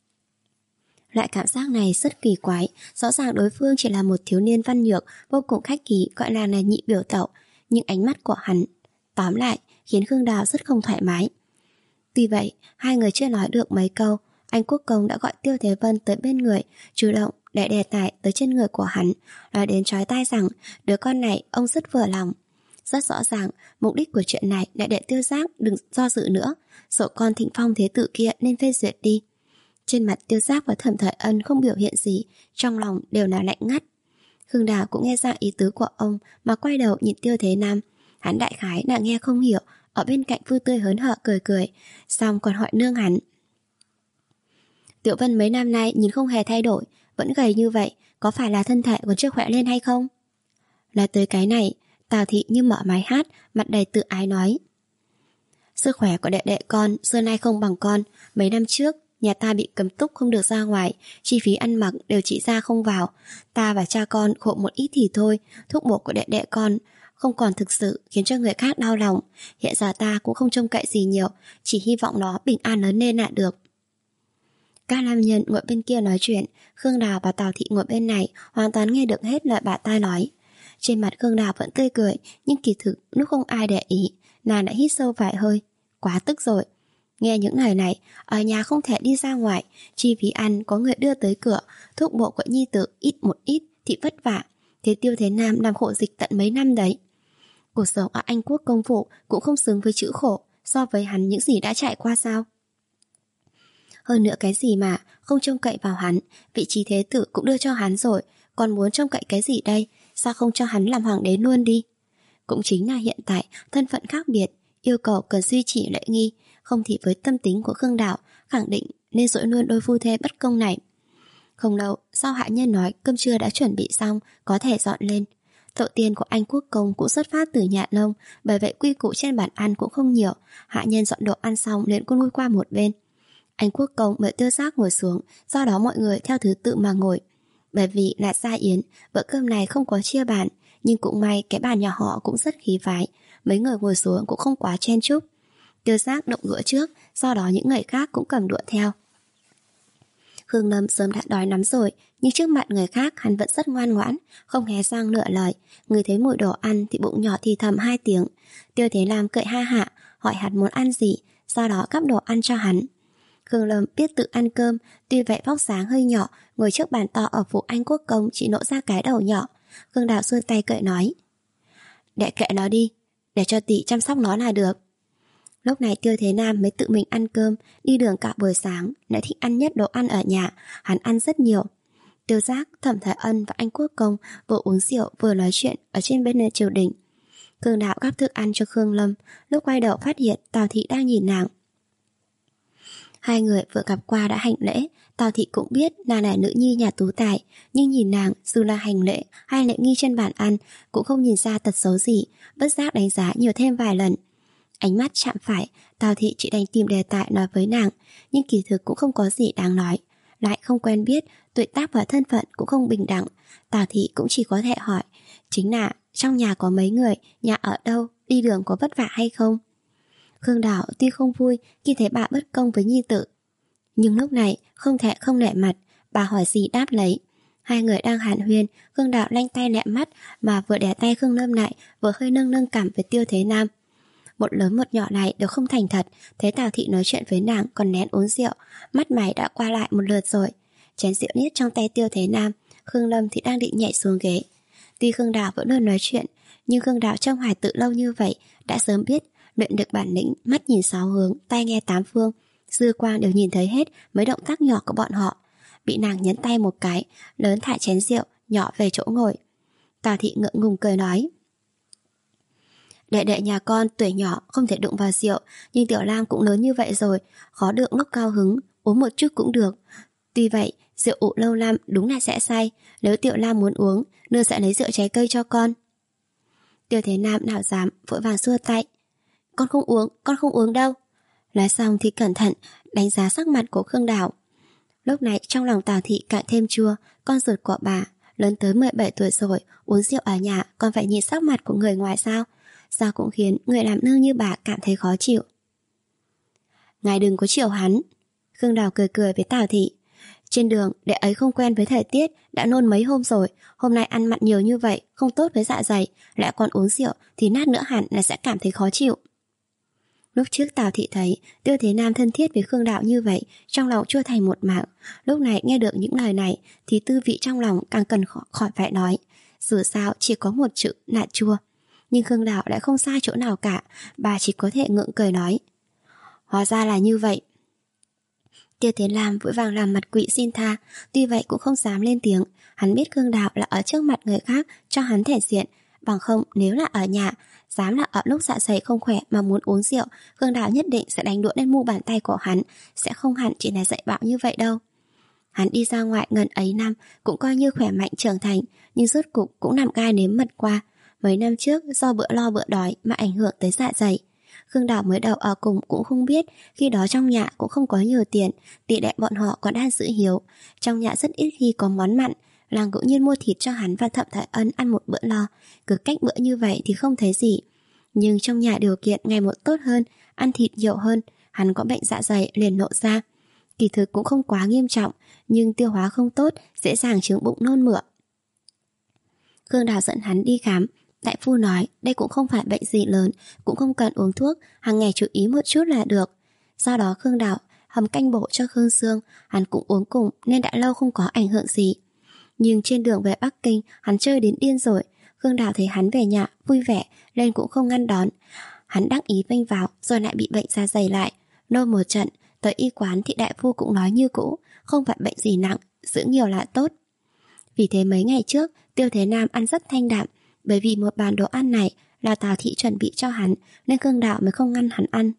Loại cảm giác này rất kỳ quái, rõ ràng đối phương chỉ là một thiếu niên văn nhược, vô cùng khách khí, gọi là là nhị biểu tẩu, nhưng ánh mắt của hắn tóm lại khiến Khương Đào rất không thoải mái. Tuy vậy, hai người chưa nói được mấy câu, anh Quốc Công đã gọi Tiêu Thế Vân tới bên người, chủ động để đè tải tới trên người của hắn, nói đến chói tai rằng đứa con này ông rất vừa lòng. Rất rõ ràng, mục đích của chuyện này là để Tiêu Giác đừng do dự nữa, sổ con Thịnh Phong thế tử kia nên phê duyệt đi. Trên mặt Tiêu Giác và Thẩm Thời Ân không biểu hiện gì, trong lòng đều là lạnh ngắt. Khương Đào cũng nghe ra ý tứ của ông mà quay đầu nhìn Tiêu Thế Nam. Hắn đại khái đã nghe không hiểu, ở bên cạnh vui tươi hớn hở cười cười, xong còn hỏi nương hắn: Tiểu Vân mấy năm nay nhìn không hề thay đổi, vẫn gầy như vậy, có phải là thân thể còn chưa khỏe lên hay không? Là tới cái này, Tào Thị như mở máy hát, mặt đầy tự ái nói: Sức khỏe của đệ đệ con xưa nay không bằng con. Mấy năm trước nhà ta bị cấm túc không được ra ngoài, chi phí ăn mặc đều chị ra không vào. Ta và cha con khổ một ít thì thôi, thuốc bổ của đệ đệ con không còn thực sự khiến cho người khác đau lòng. Hiện giờ ta cũng không trông cậy gì nhiều, chỉ hy vọng nó bình an lớn lên là được. Các nam nhân ngồi bên kia nói chuyện, Khương Đào và Tào Thị ngồi bên này hoàn toàn nghe được hết lời bà ta nói. Trên mặt Khương Đào vẫn tươi cười, nhưng kỳ thực lúc không ai để ý, nàng đã hít sâu vài hơi. Quá tức rồi. Nghe những lời này, ở nhà không thể đi ra ngoài, chi phí ăn có người đưa tới cửa, thuốc bộ của nhi tử ít một ít thì vất vả. Thế Tiêu Thế Nam làm khổ dịch tận mấy năm đấy. Cuộc sống ở Anh Quốc công phủ cũng không xứng với chữ khổ, so với hắn những gì đã trải qua sao. Hơn nữa cái gì mà không trông cậy vào hắn, vị trí thế tử cũng đưa cho hắn rồi, còn muốn trông cậy cái gì đây? Sao không cho hắn làm hoàng đế luôn đi? Cũng chính là hiện tại thân phận khác biệt, yêu cầu cần duy trì lễ nghi, không thì với tâm tính của Khương Đào khẳng định nên dỗi luôn đôi phu thê bất công này. Không lâu sau hạ nhân nói cơm trưa đã chuẩn bị xong, có thể dọn lên. Tổ tiên của Anh Quốc công cũng xuất phát từ Nhạn Nông, bởi vậy quy củ trên bàn ăn cũng không nhiều. Hạ nhân dọn đồ ăn xong liền cũng lui qua một bên. Anh Quốc công mời Tiêu Giác ngồi xuống, do đó mọi người theo thứ tự mà ngồi. Bởi vì là gia yến, bữa cơm này không có chia bàn, nhưng cũng may cái bàn nhà họ cũng rất khí phái, mấy người ngồi xuống cũng không quá chen chúc. Tiêu Giác động đũa trước, sau đó những người khác cũng cầm đũa theo. Khương Lâm sớm đã đói lắm rồi, nhưng trước mặt người khác hắn vẫn rất ngoan ngoãn, không hé răng nửa lời. Người thấy mùi đồ ăn thì bụng nhỏ thì thầm hai tiếng. Tiêu Thế Lam cười ha hả, hỏi hắn muốn ăn gì, sau đó gắp đồ ăn cho hắn. Khương Lâm biết tự ăn cơm, tuy vậy vóc dáng hơi nhỏ, ngồi trước bàn to ở phủ Anh Quốc công chỉ nộ ra cái đầu nhỏ. Khương Đào xuôi tay cười nói: Để kệ nó đi, để cho tỷ chăm sóc nó là được. Lúc này Tiêu Thế Nam mới tự mình ăn cơm, đi đường cả buổi sáng, lại thích ăn nhất đồ ăn ở nhà, hắn ăn rất nhiều. Tiêu Giác, Thẩm Thái Ân và anh Quốc Công vừa uống rượu vừa nói chuyện ở trên bên triều đình. Khương Đạo gắp thức ăn cho Khương Lâm, lúc quay đầu phát hiện Tào Thị đang nhìn nàng. Hai người vừa gặp qua đã hành lễ. Tào Thị cũng biết nàng là nữ nhi nhà tú tài, nhưng nhìn nàng dù là hành lễ hay lễ nghi trên bàn ăn cũng không nhìn ra tật xấu gì, bất giác đánh giá nhiều thêm vài lần. Ánh mắt chạm phải, Tào Thị chỉ đành tìm đề tài nói với nàng, nhưng kỳ thực cũng không có gì đáng nói. Lại không quen biết, tuổi tác và thân phận cũng không bình đẳng. Tào Thị cũng chỉ có thể hỏi, chính là trong nhà có mấy người, nhà ở đâu, đi đường có vất vả hay không? Khương Đào tuy không vui khi thấy bà bất công với nhi tử, nhưng lúc này không thể không nể mặt, bà hỏi gì đáp lấy. Hai người đang hàn huyên, Khương Đào lanh tay lẹ mắt mà vừa đè tay Khương Lâm lại, vừa hơi nâng nâng cảm với Tiêu Thế Nam. Một lớn một nhỏ này đều không thành thật, thấy Tào Thị nói chuyện với nàng còn nén uống rượu, mắt mày đã qua lại một lượt rồi. Chén rượu niết trong tay Tiêu Thế Nam, Khương Lâm thì đang định nhảy xuống ghế. Tuy Khương Đào vẫn luôn nói chuyện, nhưng Khương Đào trong hoài tự lâu như vậy đã sớm biết luyện được bản lĩnh mắt nhìn sáu hướng, tai nghe tám phương, dư quang đều nhìn thấy hết mấy động tác nhỏ của bọn họ. Bị nàng nhấn tay một cái, lớn thả chén rượu, nhỏ về chỗ ngồi. Tào Thị ngượng ngùng cười nói, đệ đệ nhà con tuổi nhỏ không thể đụng vào rượu, nhưng Tiểu Lam cũng lớn như vậy rồi, khó được lúc cao hứng, uống một chút cũng được. Tuy vậy, rượu ủ lâu năm đúng là sẽ say, nếu Tiểu Lam muốn uống, nương sẽ lấy rượu trái cây cho con. Tiêu Thế Nam nào dám, vội vàng xua tay, con không uống, con không uống đâu. Nói xong thì cẩn thận đánh giá sắc mặt của Khương Đào. Lúc này trong lòng Tào Thị càng thêm chua, con ruột của bà lớn tới mười bảy tuổi rồi, uống rượu ở nhà còn phải nhìn sắc mặt của người ngoài sao? Sao cũng khiến người làm nương như bà cảm thấy khó chịu. Ngài đừng có chiều hắn. Khương Đào cười cười với Tào Thị. Trên đường đệ ấy không quen với thời tiết, đã nôn mấy hôm rồi, hôm nay ăn mặn nhiều như vậy không tốt với dạ dày, lại còn uống rượu thì nát nữa hẳn là sẽ cảm thấy khó chịu. Lúc trước Tào Thị thấy Tiêu Thế Nam thân thiết với Khương Đạo như vậy, trong lòng chua thành một mảng. Lúc này nghe được những lời này thì tư vị trong lòng càng cần khỏi phải nói. Dù sao chỉ có một chữ là chua. Nhưng Khương Đạo lại không sai chỗ nào cả, bà chỉ có thể ngượng cười nói, hóa ra là như vậy. Tiêu Thế Lam vội vàng làm mặt quỵ xin tha, tuy vậy cũng không dám lên tiếng. Hắn biết Khương Đạo là ở trước mặt người khác cho hắn thể diện, bằng không nếu là ở nhà, dám là ở lúc dạ dày không khỏe mà muốn uống rượu, Khương Đạo nhất định sẽ đánh đũa lên mu bàn tay của hắn, sẽ không hẳn chỉ là dạy bạo như vậy đâu. Hắn đi ra ngoài ngần ấy năm cũng coi như khỏe mạnh trưởng thành, nhưng rốt cục cũng nằm gai nếm mật qua. Mấy năm trước do bữa lo bữa đói mà ảnh hưởng tới dạ dày. Khương Đào mới đầu ở cùng cũng không biết, khi đó trong nhà cũng không có nhiều tiền, tỷ đệ bọn họ còn đang giữ hiếu. Trong nhà rất ít khi có món mặn, làng ngẫu nhiên mua thịt cho hắn và Thẩm Thái Ân ăn một bữa lo, cứ cách bữa như vậy thì không thấy gì. Nhưng trong nhà điều kiện ngày một tốt hơn, ăn thịt nhiều hơn, hắn có bệnh dạ dày liền nộ ra. Kỳ thực cũng không quá nghiêm trọng, nhưng tiêu hóa không tốt, dễ dàng chứng bụng nôn mửa. Khương Đào dẫn hắn đi khám. Đại phu nói đây cũng không phải bệnh gì lớn, cũng không cần uống thuốc, hàng ngày chú ý một chút là được. Sau đó Khương Đào hầm canh bổ cho Khương Sương, hắn cũng uống cùng nên đã lâu không có ảnh hưởng gì. Nhưng trên đường về Bắc Kinh, hắn chơi đến điên rồi. Khương Đào thấy hắn về nhà vui vẻ nên cũng không ngăn đón. Hắn đắc ý vênh vào rồi lại bị bệnh dạ dày lại, nôn một trận. Tới y quán thì đại phu cũng nói như cũ, không phải bệnh gì nặng, dưỡng nhiều là tốt. Vì thế mấy ngày trước Tiêu Thế Nam ăn rất thanh đạm, bởi vì một bàn đồ ăn này là Tào Thị chuẩn bị cho hắn nên Khương Đạo mới không ngăn hắn ăn.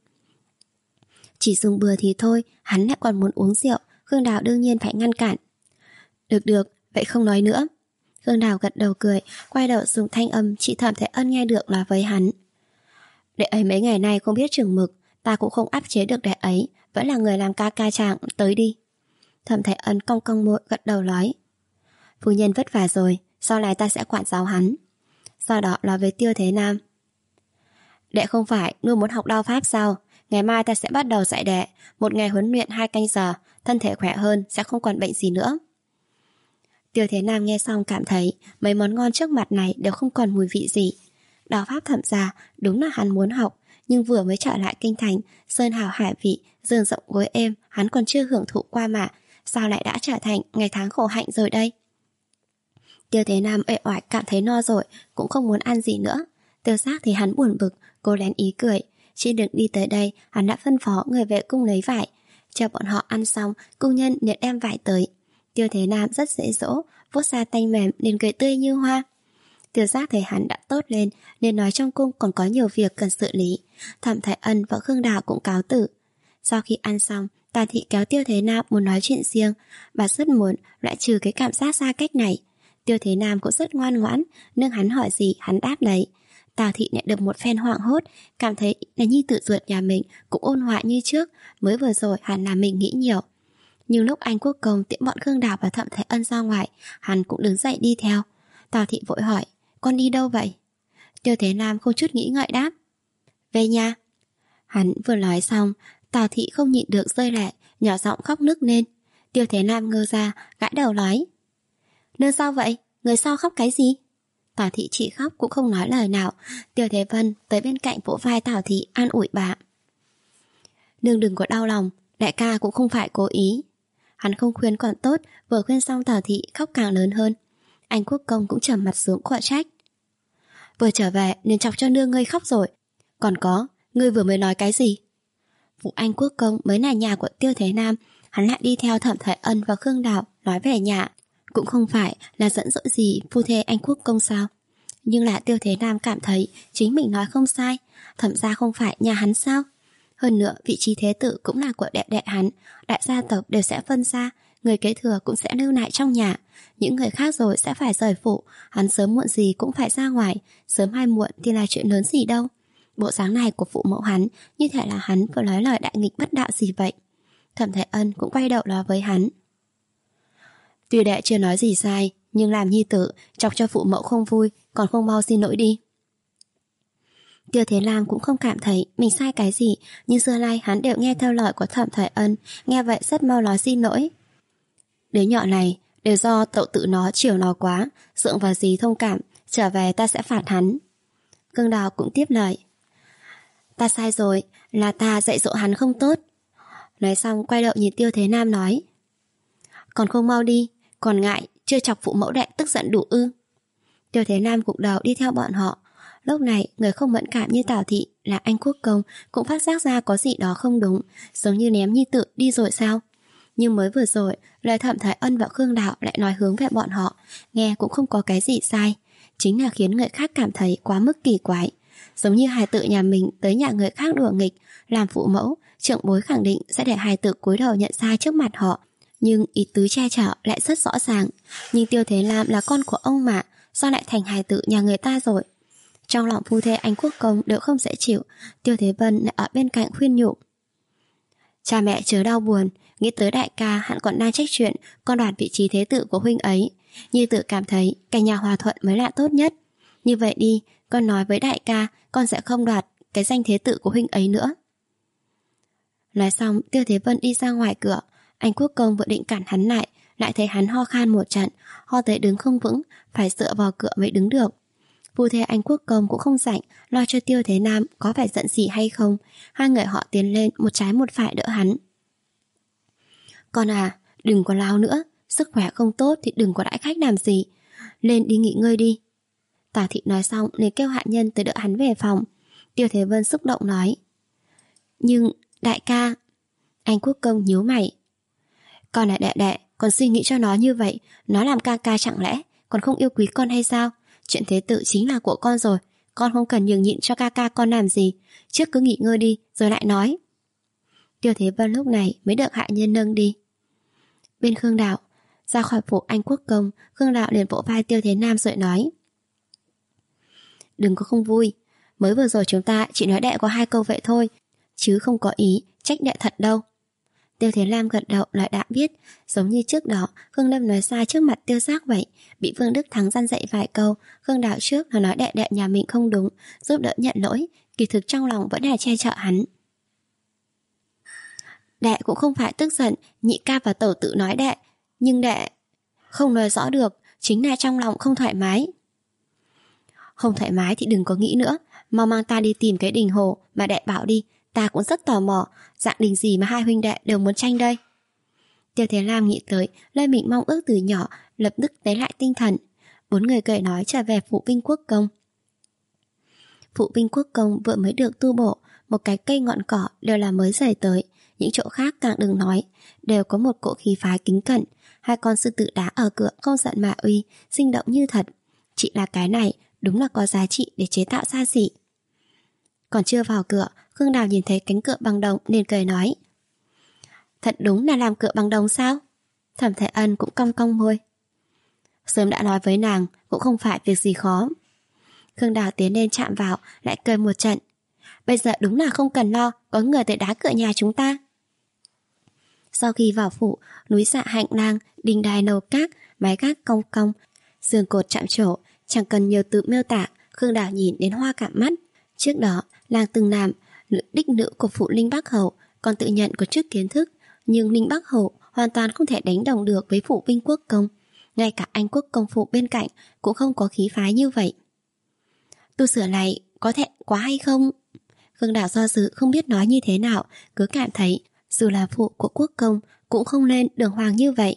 Chỉ dùng bừa thì thôi, hắn lại còn muốn uống rượu, Khương Đạo đương nhiên phải ngăn cản. Được được, vậy không nói nữa. Khương Đạo gật đầu cười, quay đầu dùng thanh âm chị Thẩm Thái Ân nghe được là với hắn. Đệ ấy mấy ngày nay không biết chừng mực, ta cũng không áp chế được đệ ấy, vẫn là người làm ca ca chàng, tới đi. Thẩm Thái Ân cong cong môi gật đầu nói, phu nhân vất vả rồi, sau này ta sẽ quản giáo hắn. Sau đó nói với Tiêu Thế Nam, đệ không phải luôn muốn học đao pháp sao? Ngày mai ta sẽ bắt đầu dạy đệ, một ngày huấn luyện hai canh giờ, thân thể khỏe hơn, sẽ không còn bệnh gì nữa. Tiêu Thế Nam nghe xong cảm thấy mấy món ngon trước mặt này đều không còn mùi vị gì. Đao pháp Thẩm gia đúng là hắn muốn học, nhưng vừa mới trở lại kinh thành, sơn hào hải vị, giường rộng gối êm, hắn còn chưa hưởng thụ qua mà, sao lại đã trở thành ngày tháng khổ hạnh rồi đây? Tiêu Thế Nam uể oải cảm thấy no rồi, cũng không muốn ăn gì nữa. Tiêu Giác thì hắn buồn bực, cô lén ý cười. Trên đường đi tới đây, hắn đã phân phó người vệ cung lấy vải. Chờ bọn họ ăn xong, cung nhân liền đem vải tới. Tiêu Thế Nam rất dễ dỗ, vuốt da tanh mềm nên cười tươi như hoa. Tiêu Giác thấy hắn đã tốt lên nên nói trong cung còn có nhiều việc cần xử lý. Thẩm Thái Ân và Khương Đào cũng cáo tử. Sau khi ăn xong, Tào Thị kéo Tiêu Thế Nam muốn nói chuyện riêng. Bà rất muốn loại trừ cái cảm giác xa cách này. Tiêu Thế Nam cũng rất ngoan ngoãn, nương hắn hỏi gì hắn đáp đấy. Tào Thị nhận được một phen hoảng hốt, cảm thấy là nhi tử ruột nhà mình cũng ôn hòa như trước. Mới vừa rồi hẳn là mình nghĩ nhiều. Nhưng lúc anh Quốc Công tiễn bọn Khương Đào và Thẩm Thái Ân ra ngoài, hắn cũng đứng dậy đi theo. Tào Thị vội hỏi, con đi đâu vậy? Tiêu Thế Nam không chút nghĩ ngợi đáp, về nhà. Hắn vừa nói xong, Tào Thị không nhịn được rơi lệ, nhỏ giọng khóc nức lên. Tiêu Thế Nam ngơ ra, gãi đầu nói, nương sao vậy? Người sau khóc cái gì? Tào Thị chỉ khóc cũng không nói lời nào. Tiêu Thế Vân tới bên cạnh vỗ vai Tào Thị an ủi bà. Nương đừng có đau lòng, đại ca cũng không phải cố ý. Hắn không khuyên còn tốt, vừa khuyên xong Tào Thị khóc càng lớn hơn. Anh Quốc Công cũng trầm mặt xuống quở trách. Vừa trở về nên chọc cho nương ngươi khóc rồi. Còn có, ngươi vừa mới nói cái gì? Vụ anh Quốc Công mới là nhà của Tiêu Thế Nam, hắn lại đi theo Thẩm Thái Ân và Khương Đào nói về nhà. Cũng không phải là dẫn dỗi gì phu thê anh Quốc Công sao. Nhưng là Tiêu Thế Nam cảm thấy chính mình nói không sai. Thẩm gia không phải nhà hắn sao? Hơn nữa vị trí thế tử cũng là của đệ đệ hắn. Đại gia tộc đều sẽ phân ra, người kế thừa cũng sẽ lưu lại trong nhà. Những người khác rồi sẽ phải rời phủ. Hắn sớm muộn gì cũng phải ra ngoài. Sớm hay muộn thì là chuyện lớn gì đâu. Bộ dáng này của phụ mẫu hắn như thể là hắn vừa nói lời đại nghịch bất đạo gì vậy. Thẩm Thái Ân cũng quay đầu nói với hắn, tuy đệ chưa nói gì sai, nhưng làm nhi tử chọc cho phụ mẫu không vui, còn không mau xin lỗi đi. Tiêu Thế Lam cũng không cảm thấy mình sai cái gì, nhưng xưa nay hắn đều nghe theo lời của Thẩm Thái Ân, nghe vậy rất mau nói xin lỗi. Đứa nhỏ này đều do tậu tự nó chiều nó quá, dượng vào gì thông cảm, trở về ta sẽ phạt hắn. Khương Đào cũng tiếp lời, ta sai rồi, là ta dạy dỗ hắn không tốt. Nói xong quay đầu nhìn Tiêu Thế Nam nói, còn không mau đi, còn ngại chưa chọc phụ mẫu đệ tức giận đủ ư? Tiêu Thế Nam gục đầu đi theo bọn họ. Lúc này người không mẫn cảm như Tào Thị là anh Quốc Công cũng phát giác ra có gì đó không đúng, giống như ném nhi tử đi rồi sao. Nhưng mới vừa rồi lời Thẩm Thái Ân và Khương Đạo lại nói hướng về bọn họ, nghe cũng không có cái gì sai, chính là khiến người khác cảm thấy quá mức kỳ quái. Giống như hài tử nhà mình tới nhà người khác đùa nghịch, làm phụ mẫu, trưởng bối khẳng định sẽ để hài tử cúi đầu nhận sai trước mặt họ, nhưng ý tứ che chở lại rất rõ ràng. Nhưng Tiêu Thế Lam là con của ông mà, sao lại thành hài tử nhà người ta rồi? Trong lòng phu thê anh Quốc Công đều không dễ chịu. Tiêu Thế Vân lại ở bên cạnh khuyên nhủ, cha mẹ chớ đau buồn, nghĩ tới đại ca hắn còn đang trách chuyện con đoạt vị trí thế tử của huynh ấy. Nhi tử cảm thấy cả nhà hòa thuận mới là tốt nhất. Như vậy đi, con nói với đại ca con sẽ không đoạt cái danh thế tử của huynh ấy nữa. Nói xong Tiêu Thế Vân đi ra ngoài cửa. Anh Quốc Công vừa định cản hắn lại, lại thấy hắn ho khan một trận, ho tới đứng không vững, phải dựa vào cửa mới đứng được. Phu thê anh Quốc Công cũng không rảnh lo cho Tiêu Thế Nam có phải giận gì hay không. Hai người họ tiến lên một trái một phải đỡ hắn. Con à, đừng có lao nữa, sức khỏe không tốt thì đừng có đãi khách làm gì, lên đi nghỉ ngơi đi. Tào Thị nói xong liền kêu hạ nhân tới đỡ hắn về phòng. Tiêu Thế Vân xúc động nói, nhưng đại ca. Anh Quốc Công nhíu mày, con là đệ đệ, còn suy nghĩ cho nó như vậy, nó làm ca ca chẳng lẽ còn không yêu quý con hay sao? Chuyện thế tử chính là của con rồi, con không cần nhường nhịn cho ca ca con làm gì. Trước cứ nghỉ ngơi đi rồi lại nói. Tiêu Thế Vân lúc này mới được hạ nhân nâng đi. Bên Khương Đạo ra khỏi phủ anh Quốc Công, Khương Đạo liền vỗ vai Tiêu Thế Nam rồi nói, đừng có không vui, mới vừa rồi chúng ta chỉ nói đệ có hai câu vậy thôi, chứ không có ý trách đệ thật đâu. Tiêu Thế Lam gật đầu lại đã biết, giống như trước đó Khương Lâm nói sai trước mặt Tiêu Giác vậy, bị Vương Đức Thắng răn dạy vài câu. Khương Đạo trước nó nói đệ đệ nhà mình không đúng, giúp đỡ nhận lỗi, kỳ thực trong lòng vẫn là che chở hắn. Đệ cũng không phải tức giận nhị ca và tẩu tự nói đệ, nhưng đệ không nói rõ được, chính là trong lòng không thoải mái. Không thoải mái thì đừng có nghĩ nữa, mau mang ta đi tìm cái đình hồ mà đệ bảo đi, ta cũng rất tò mò, dạng đình gì mà hai huynh đệ đều muốn tranh đây. Tiêu Thế Lam nghĩ tới lời mình mong ước từ nhỏ, lập tức lấy lại tinh thần. Bốn người cười nói trở về phủ Vinh Quốc Công. Phủ Vinh Quốc Công vừa mới được tu bổ, một cái cây ngọn cỏ đều là mới rời tới, những chỗ khác càng đừng nói, đều có một cỗ khí phái kính cẩn. Hai con sư tử đá ở cửa không giận mà uy, sinh động như thật. Chỉ là cái này đúng là có giá trị để chế tạo xa xỉ. Còn chưa vào cửa, Khương Đào nhìn thấy cánh cửa bằng đồng nên cười nói: Thật đúng là làm cửa bằng đồng sao? Thẩm Thái Ân cũng cong cong môi. Sớm đã nói với nàng, cũng không phải việc gì khó. Khương Đào tiến lên chạm vào, lại cười một trận. Bây giờ đúng là không cần lo, có người tới đá cửa nhà chúng ta. Sau khi vào phủ, núi xạ hạnh lang, đình đài nầu cát, mái gác cong cong, giường cột chạm trổ, chẳng cần nhiều tự miêu tả, Khương Đào nhìn đến hoa cả mắt. Trước đó, làng từng làm nữ đích nữ của phụ Linh Bắc Hầu, còn tự nhận có chút kiến thức, nhưng Linh Bắc Hầu hoàn toàn không thể đánh đồng được với phụ Vinh Quốc Công. Ngay cả Anh Quốc Công phụ bên cạnh cũng không có khí phái như vậy. Tu sửa này có thể quá hay không? Khương Đào do dự không biết nói như thế nào, cứ cảm thấy dù là phụ của Quốc Công cũng không nên đường hoàng như vậy.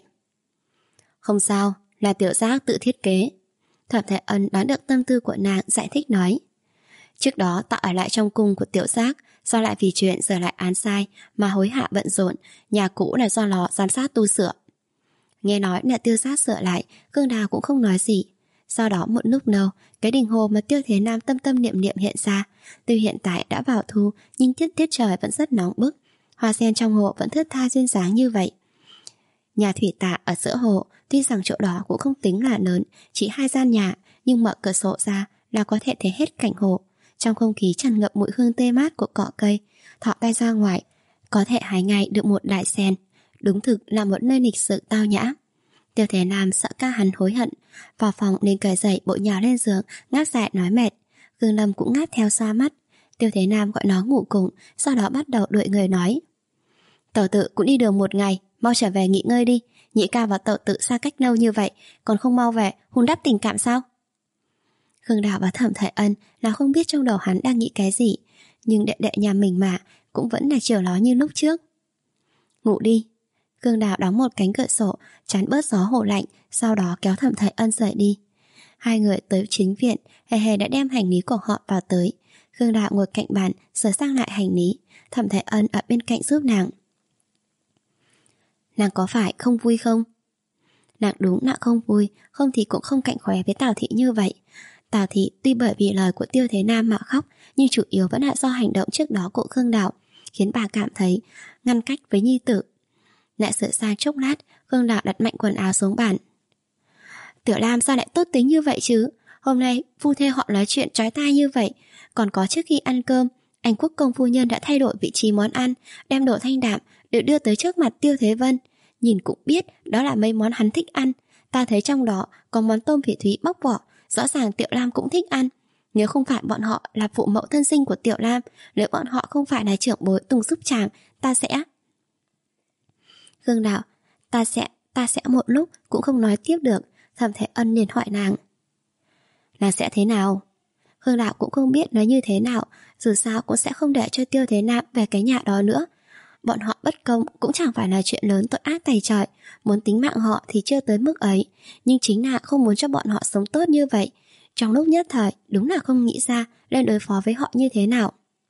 Không sao, là tiểu giác tự thiết kế. Thẩm Thái Ân đoán được tâm tư của nàng, giải thích nói. Trước đó ta ở lại trong cung của tiểu giác, do lại vì chuyện giờ lại án sai mà hối hả bận rộn, nhà cũ là do lò giám sát tu sửa. Nghe nói là Tiêu Giác sửa lại, Khương Đào cũng không nói gì. Sau đó một lúc lâu, cái đình hồ mà Tiêu Thế Nam tâm tâm niệm niệm hiện ra. Từ hiện tại đã vào thu, nhưng tiết tiết trời vẫn rất nóng bức. Hoa sen trong hồ vẫn thướt tha duyên dáng như vậy. Nhà thủy tạ ở giữa hồ, tuy rằng chỗ đó cũng không tính là lớn, chỉ hai gian nhà, nhưng mở cửa sổ ra là có thể thấy hết cảnh hồ. Trong không khí tràn ngập mùi hương tê mát của cỏ cây, thọ tay ra ngoài, có thể hái ngay được một đại sen. Đúng thực là một nơi lịch sự tao nhã. Tiêu Thế Nam sợ ca hắn hối hận, vào phòng nên cởi dậy bội nhào lên giường, ngáp dài nói mệt. Khương Lâm cũng ngáp theo xoa mắt. Tiêu Thế Nam gọi nó ngủ cùng, sau đó bắt đầu đuổi người nói: Tẩu tự cũng đi đường một ngày, mau trở về nghỉ ngơi đi. Nhị ca và tẩu tự xa cách lâu như vậy, còn không mau về hun đắp tình cảm sao? Khương Đào và Thẩm Thái Ân là không biết trong đầu hắn đang nghĩ cái gì, nhưng đệ đệ nhà mình mà cũng vẫn là chiều nó như lúc trước. Ngủ đi. Khương Đào đóng một cánh cửa sổ, chắn bớt gió hồ lạnh, sau đó kéo Thẩm Thái Ân rời đi. Hai người tới chính viện, Hề Hề đã đem hành lý của họ vào tới. Khương Đào ngồi cạnh bàn, sửa sang lại hành lý. Thẩm Thái Ân ở bên cạnh giúp nàng. Nàng có phải không vui không? Nàng đúng là không vui, không thì cũng không cạnh khóe với Tào Thị như vậy. Tào Thị tuy bởi vì lời của Tiêu Thế Nam mà khóc, nhưng chủ yếu vẫn là do hành động trước đó của Khương Đào, khiến bà cảm thấy ngăn cách với nhi tử. Lại sửa sang chốc lát, Khương Đào đặt mạnh quần áo xuống bàn. Tiểu Lam sao lại tốt tính như vậy chứ? Hôm nay phu thê họ nói chuyện trói tai như vậy. Còn có trước khi ăn cơm, anh Quốc Công phu nhân đã thay đổi vị trí món ăn, đem đồ thanh đạm được đưa tới trước mặt Tiêu Thế Vân. Nhìn cũng biết đó là mấy món hắn thích ăn. Ta thấy trong đó có món tôm phỉ thúy bóc vỏ, rõ ràng Tiểu Lam cũng thích ăn. Nếu không phải bọn họ là phụ mẫu thân sinh của Tiểu Lam, nếu bọn họ không phải là trưởng bối từng giúp chàng, ta sẽ... Khương Đào, ta sẽ, ta sẽ một lúc cũng không nói tiếp được. Thẩm Thái Ân liền hỏi nàng. Nàng sẽ thế nào? Khương Đào cũng không biết nói như thế nào, dù sao cũng sẽ không để cho Tiêu Thế Nam về cái nhà đó nữa. Bọn họ bất công cũng chẳng phải là chuyện lớn tội ác tày trời, muốn tính mạng họ thì chưa tới mức ấy, nhưng chính là không muốn cho bọn họ sống tốt như vậy. Trong lúc nhất thời đúng là không nghĩ ra nên đối phó với họ như thế nào.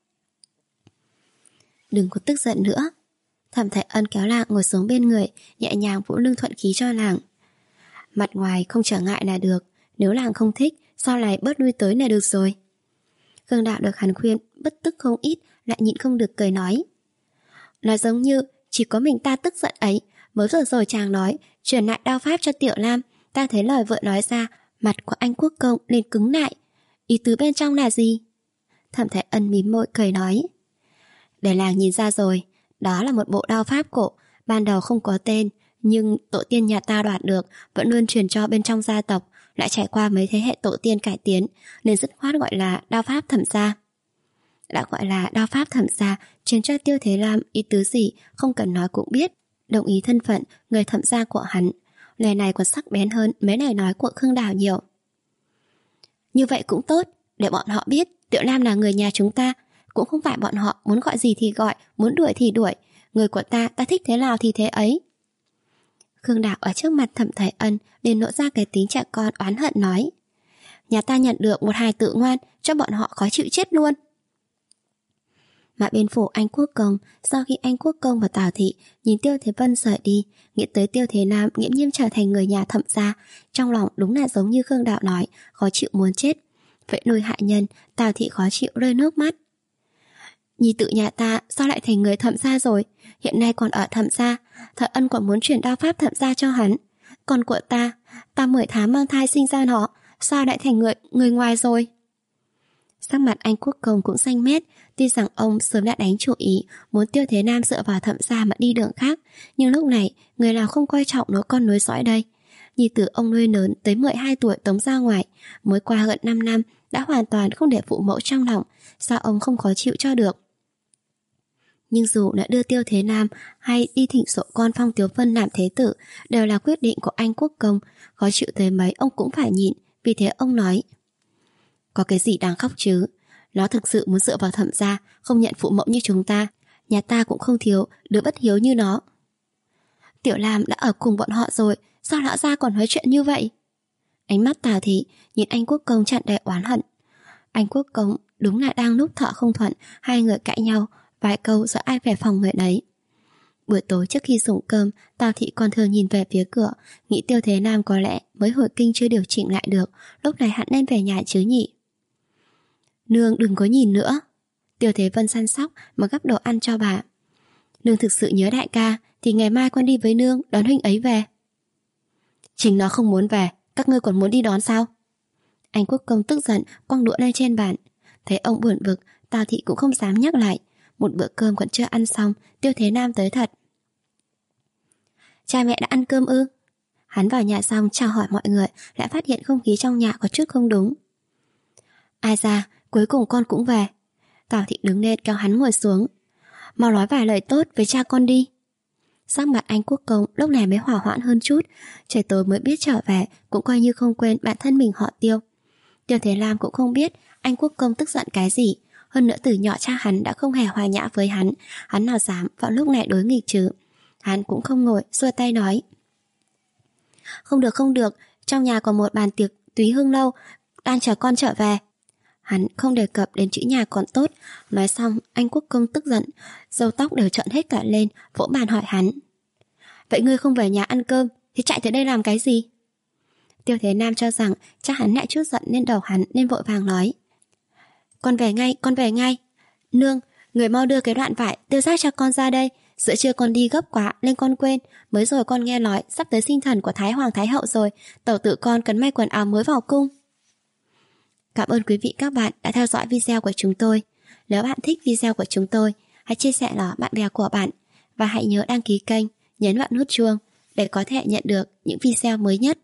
Đừng có tức giận nữa. Thẩm Thái Ân kéo nàng ngồi xuống bên người, nhẹ nhàng vỗ lưng thuận khí cho nàng. Mặt ngoài không trở ngại là được, nếu nàng không thích, sau này bớt nuôi tới là được rồi. Khương Đạo được hắn khuyên bất tức không ít, lại nhịn không được cười nói. Nói giống như chỉ có mình ta tức giận ấy. Mới vừa rồi chàng nói truyền lại đao pháp cho Tiểu Lam, ta thấy lời vợ nói ra, mặt của anh Quốc Công liền cứng lại. Ý tứ bên trong là gì? Thẩm Thái Ân mím môi cười nói. Để làng nhìn ra rồi, đó là một bộ đao pháp cổ, ban đầu không có tên, nhưng tổ tiên nhà ta đoạt được, vẫn luôn truyền cho bên trong gia tộc, lại trải qua mấy thế hệ tổ tiên cải tiến, nên dứt khoát gọi là đao pháp Thẩm gia. Đã gọi là đao pháp Thẩm gia, truyền cho Tiêu Thế Lam, ý tứ gì không cần nói cũng biết, đồng ý thân phận người Thẩm gia của hắn. Lời này còn sắc bén hơn mấy lời nói của Khương Đào nhiều. Như vậy cũng tốt, để bọn họ biết Tiểu Lam là người nhà chúng ta, cũng không phải bọn họ muốn gọi gì thì gọi, muốn đuổi thì đuổi, người của ta, ta thích thế nào thì thế ấy. Khương Đào ở trước mặt Thẩm Thái Ân liền lộ ra cái tính trẻ con oán hận nói. Nhà ta nhận được một hài tử ngoan, cho bọn họ khó chịu chết luôn. Mà bên phủ Anh Quốc Công, sau khi Anh Quốc Công và Tào Thị nhìn Tiêu Thế Vân rời đi, nghĩ tới Tiêu Thế Nam nghiễm nhiên trở thành người nhà Thẩm gia, trong lòng đúng là giống như Khương Đạo nói, khó chịu muốn chết. Vậy nuôi hại nhân, Tào Thị khó chịu rơi nước mắt. Nhi tự nhà ta sao lại thành người Thẩm gia rồi? Hiện nay còn ở Thẩm gia, Thợ Ân còn muốn chuyển đao pháp Thẩm gia cho hắn. Còn của ta, ta mười tháng mang thai sinh ra nó, sao lại thành người người ngoài rồi? Sắc mặt Anh Quốc Công cũng xanh mét. Tuy rằng ông sớm đã đánh chủ ý muốn Tiêu Thế Nam dựa vào Thẩm gia mà đi đường khác, nhưng lúc này người nào không coi trọng nối con nối dõi đây? Nhi tử ông nuôi lớn tới mười hai tuổi tống ra ngoài, mới qua gần năm năm đã hoàn toàn không để phụ mẫu trong lòng, sao ông không khó chịu cho được? Nhưng dù đã đưa Tiêu Thế Nam hay đi thỉnh dỗ con Phong Tiếu Vân làm thế tử đều là quyết định của Anh Quốc Công, khó chịu tới mấy ông cũng phải nhịn. Vì thế ông nói: có cái gì đáng khóc chứ? Nó thực sự muốn dựa vào Thẩm gia, không nhận phụ mẫu như chúng ta. Nhà ta cũng không thiếu đứa bất hiếu như nó. Tiểu Lam đã ở cùng bọn họ rồi, sao lão gia còn nói chuyện như vậy? Ánh mắt Tào Thị nhìn Anh Quốc Công tràn đầy oán hận. Anh Quốc Công đúng là đang lúc thọ không thuận, hai người cãi nhau vài câu rồi ai về phòng người đấy. Buổi tối trước khi dùng cơm, Tào Thị còn thường nhìn về phía cửa, nghĩ Tiêu Thế Nam có lẽ mới hồi kinh chưa điều chỉnh lại được, lúc này hắn nên về nhà chứ nhỉ. Nương đừng có nhìn nữa. Tiêu Thế Vân săn sóc mà gắp đồ ăn cho bà. Nương thực sự nhớ đại ca, thì ngày mai con đi với nương đón huynh ấy về. Chính nó không muốn về, các ngươi còn muốn đi đón sao? Anh Quốc Công tức giận quăng đũa lên trên bàn. Thấy ông buồn bực, Tào Thị cũng không dám nhắc lại. Một bữa cơm còn chưa ăn xong, Tiêu Thế Nam tới thật. Cha mẹ đã ăn cơm ư? Hắn vào nhà xong chào hỏi mọi người, lại phát hiện không khí trong nhà có chút không đúng. Ai ra, cuối cùng con cũng về. Tào Thị đứng lên kéo hắn ngồi xuống. Mau nói vài lời tốt với cha con đi. Sắc mặt Anh Quốc Công lúc này mới hỏa hoãn hơn chút. Trời tối mới biết trở về, cũng coi như không quên bản thân mình họ Tiêu. Tiêu Thế Lam cũng không biết Anh Quốc Công tức giận cái gì. Hơn nữa từ nhỏ cha hắn đã không hề hòa nhã với hắn, hắn nào dám vào lúc này đối nghịch chứ. Hắn cũng không ngồi, xua tay nói: Không được không được, trong nhà còn một bàn tiệc túy hương lâu đang chờ con trở về. Hắn không đề cập đến chữ nhà còn tốt. Nói xong Anh Quốc Công tức giận, râu tóc đều trợn hết cả lên, vỗ bàn hỏi hắn: Vậy ngươi không về nhà ăn cơm thì chạy tới đây làm cái gì? Tiêu Thế Nam cho rằng chắc hắn lại chút giận nên đầu hắn, nên vội vàng nói: Con về ngay, con về ngay. Nương, người mau đưa cái đoạn vải tiêu giác cho con ra đây. Giữa trưa con đi gấp quá nên con quên. Mới rồi con nghe nói sắp tới sinh thần của Thái Hoàng Thái Hậu rồi, tẩu tử con cần may quần áo mới vào cung. Cảm ơn quý vị các bạn đã theo dõi video của chúng tôi. Nếu bạn thích video của chúng tôi, hãy chia sẻ nó bạn bè của bạn. Và hãy nhớ đăng ký kênh, nhấn vào nút chuông để có thể nhận được những video mới nhất.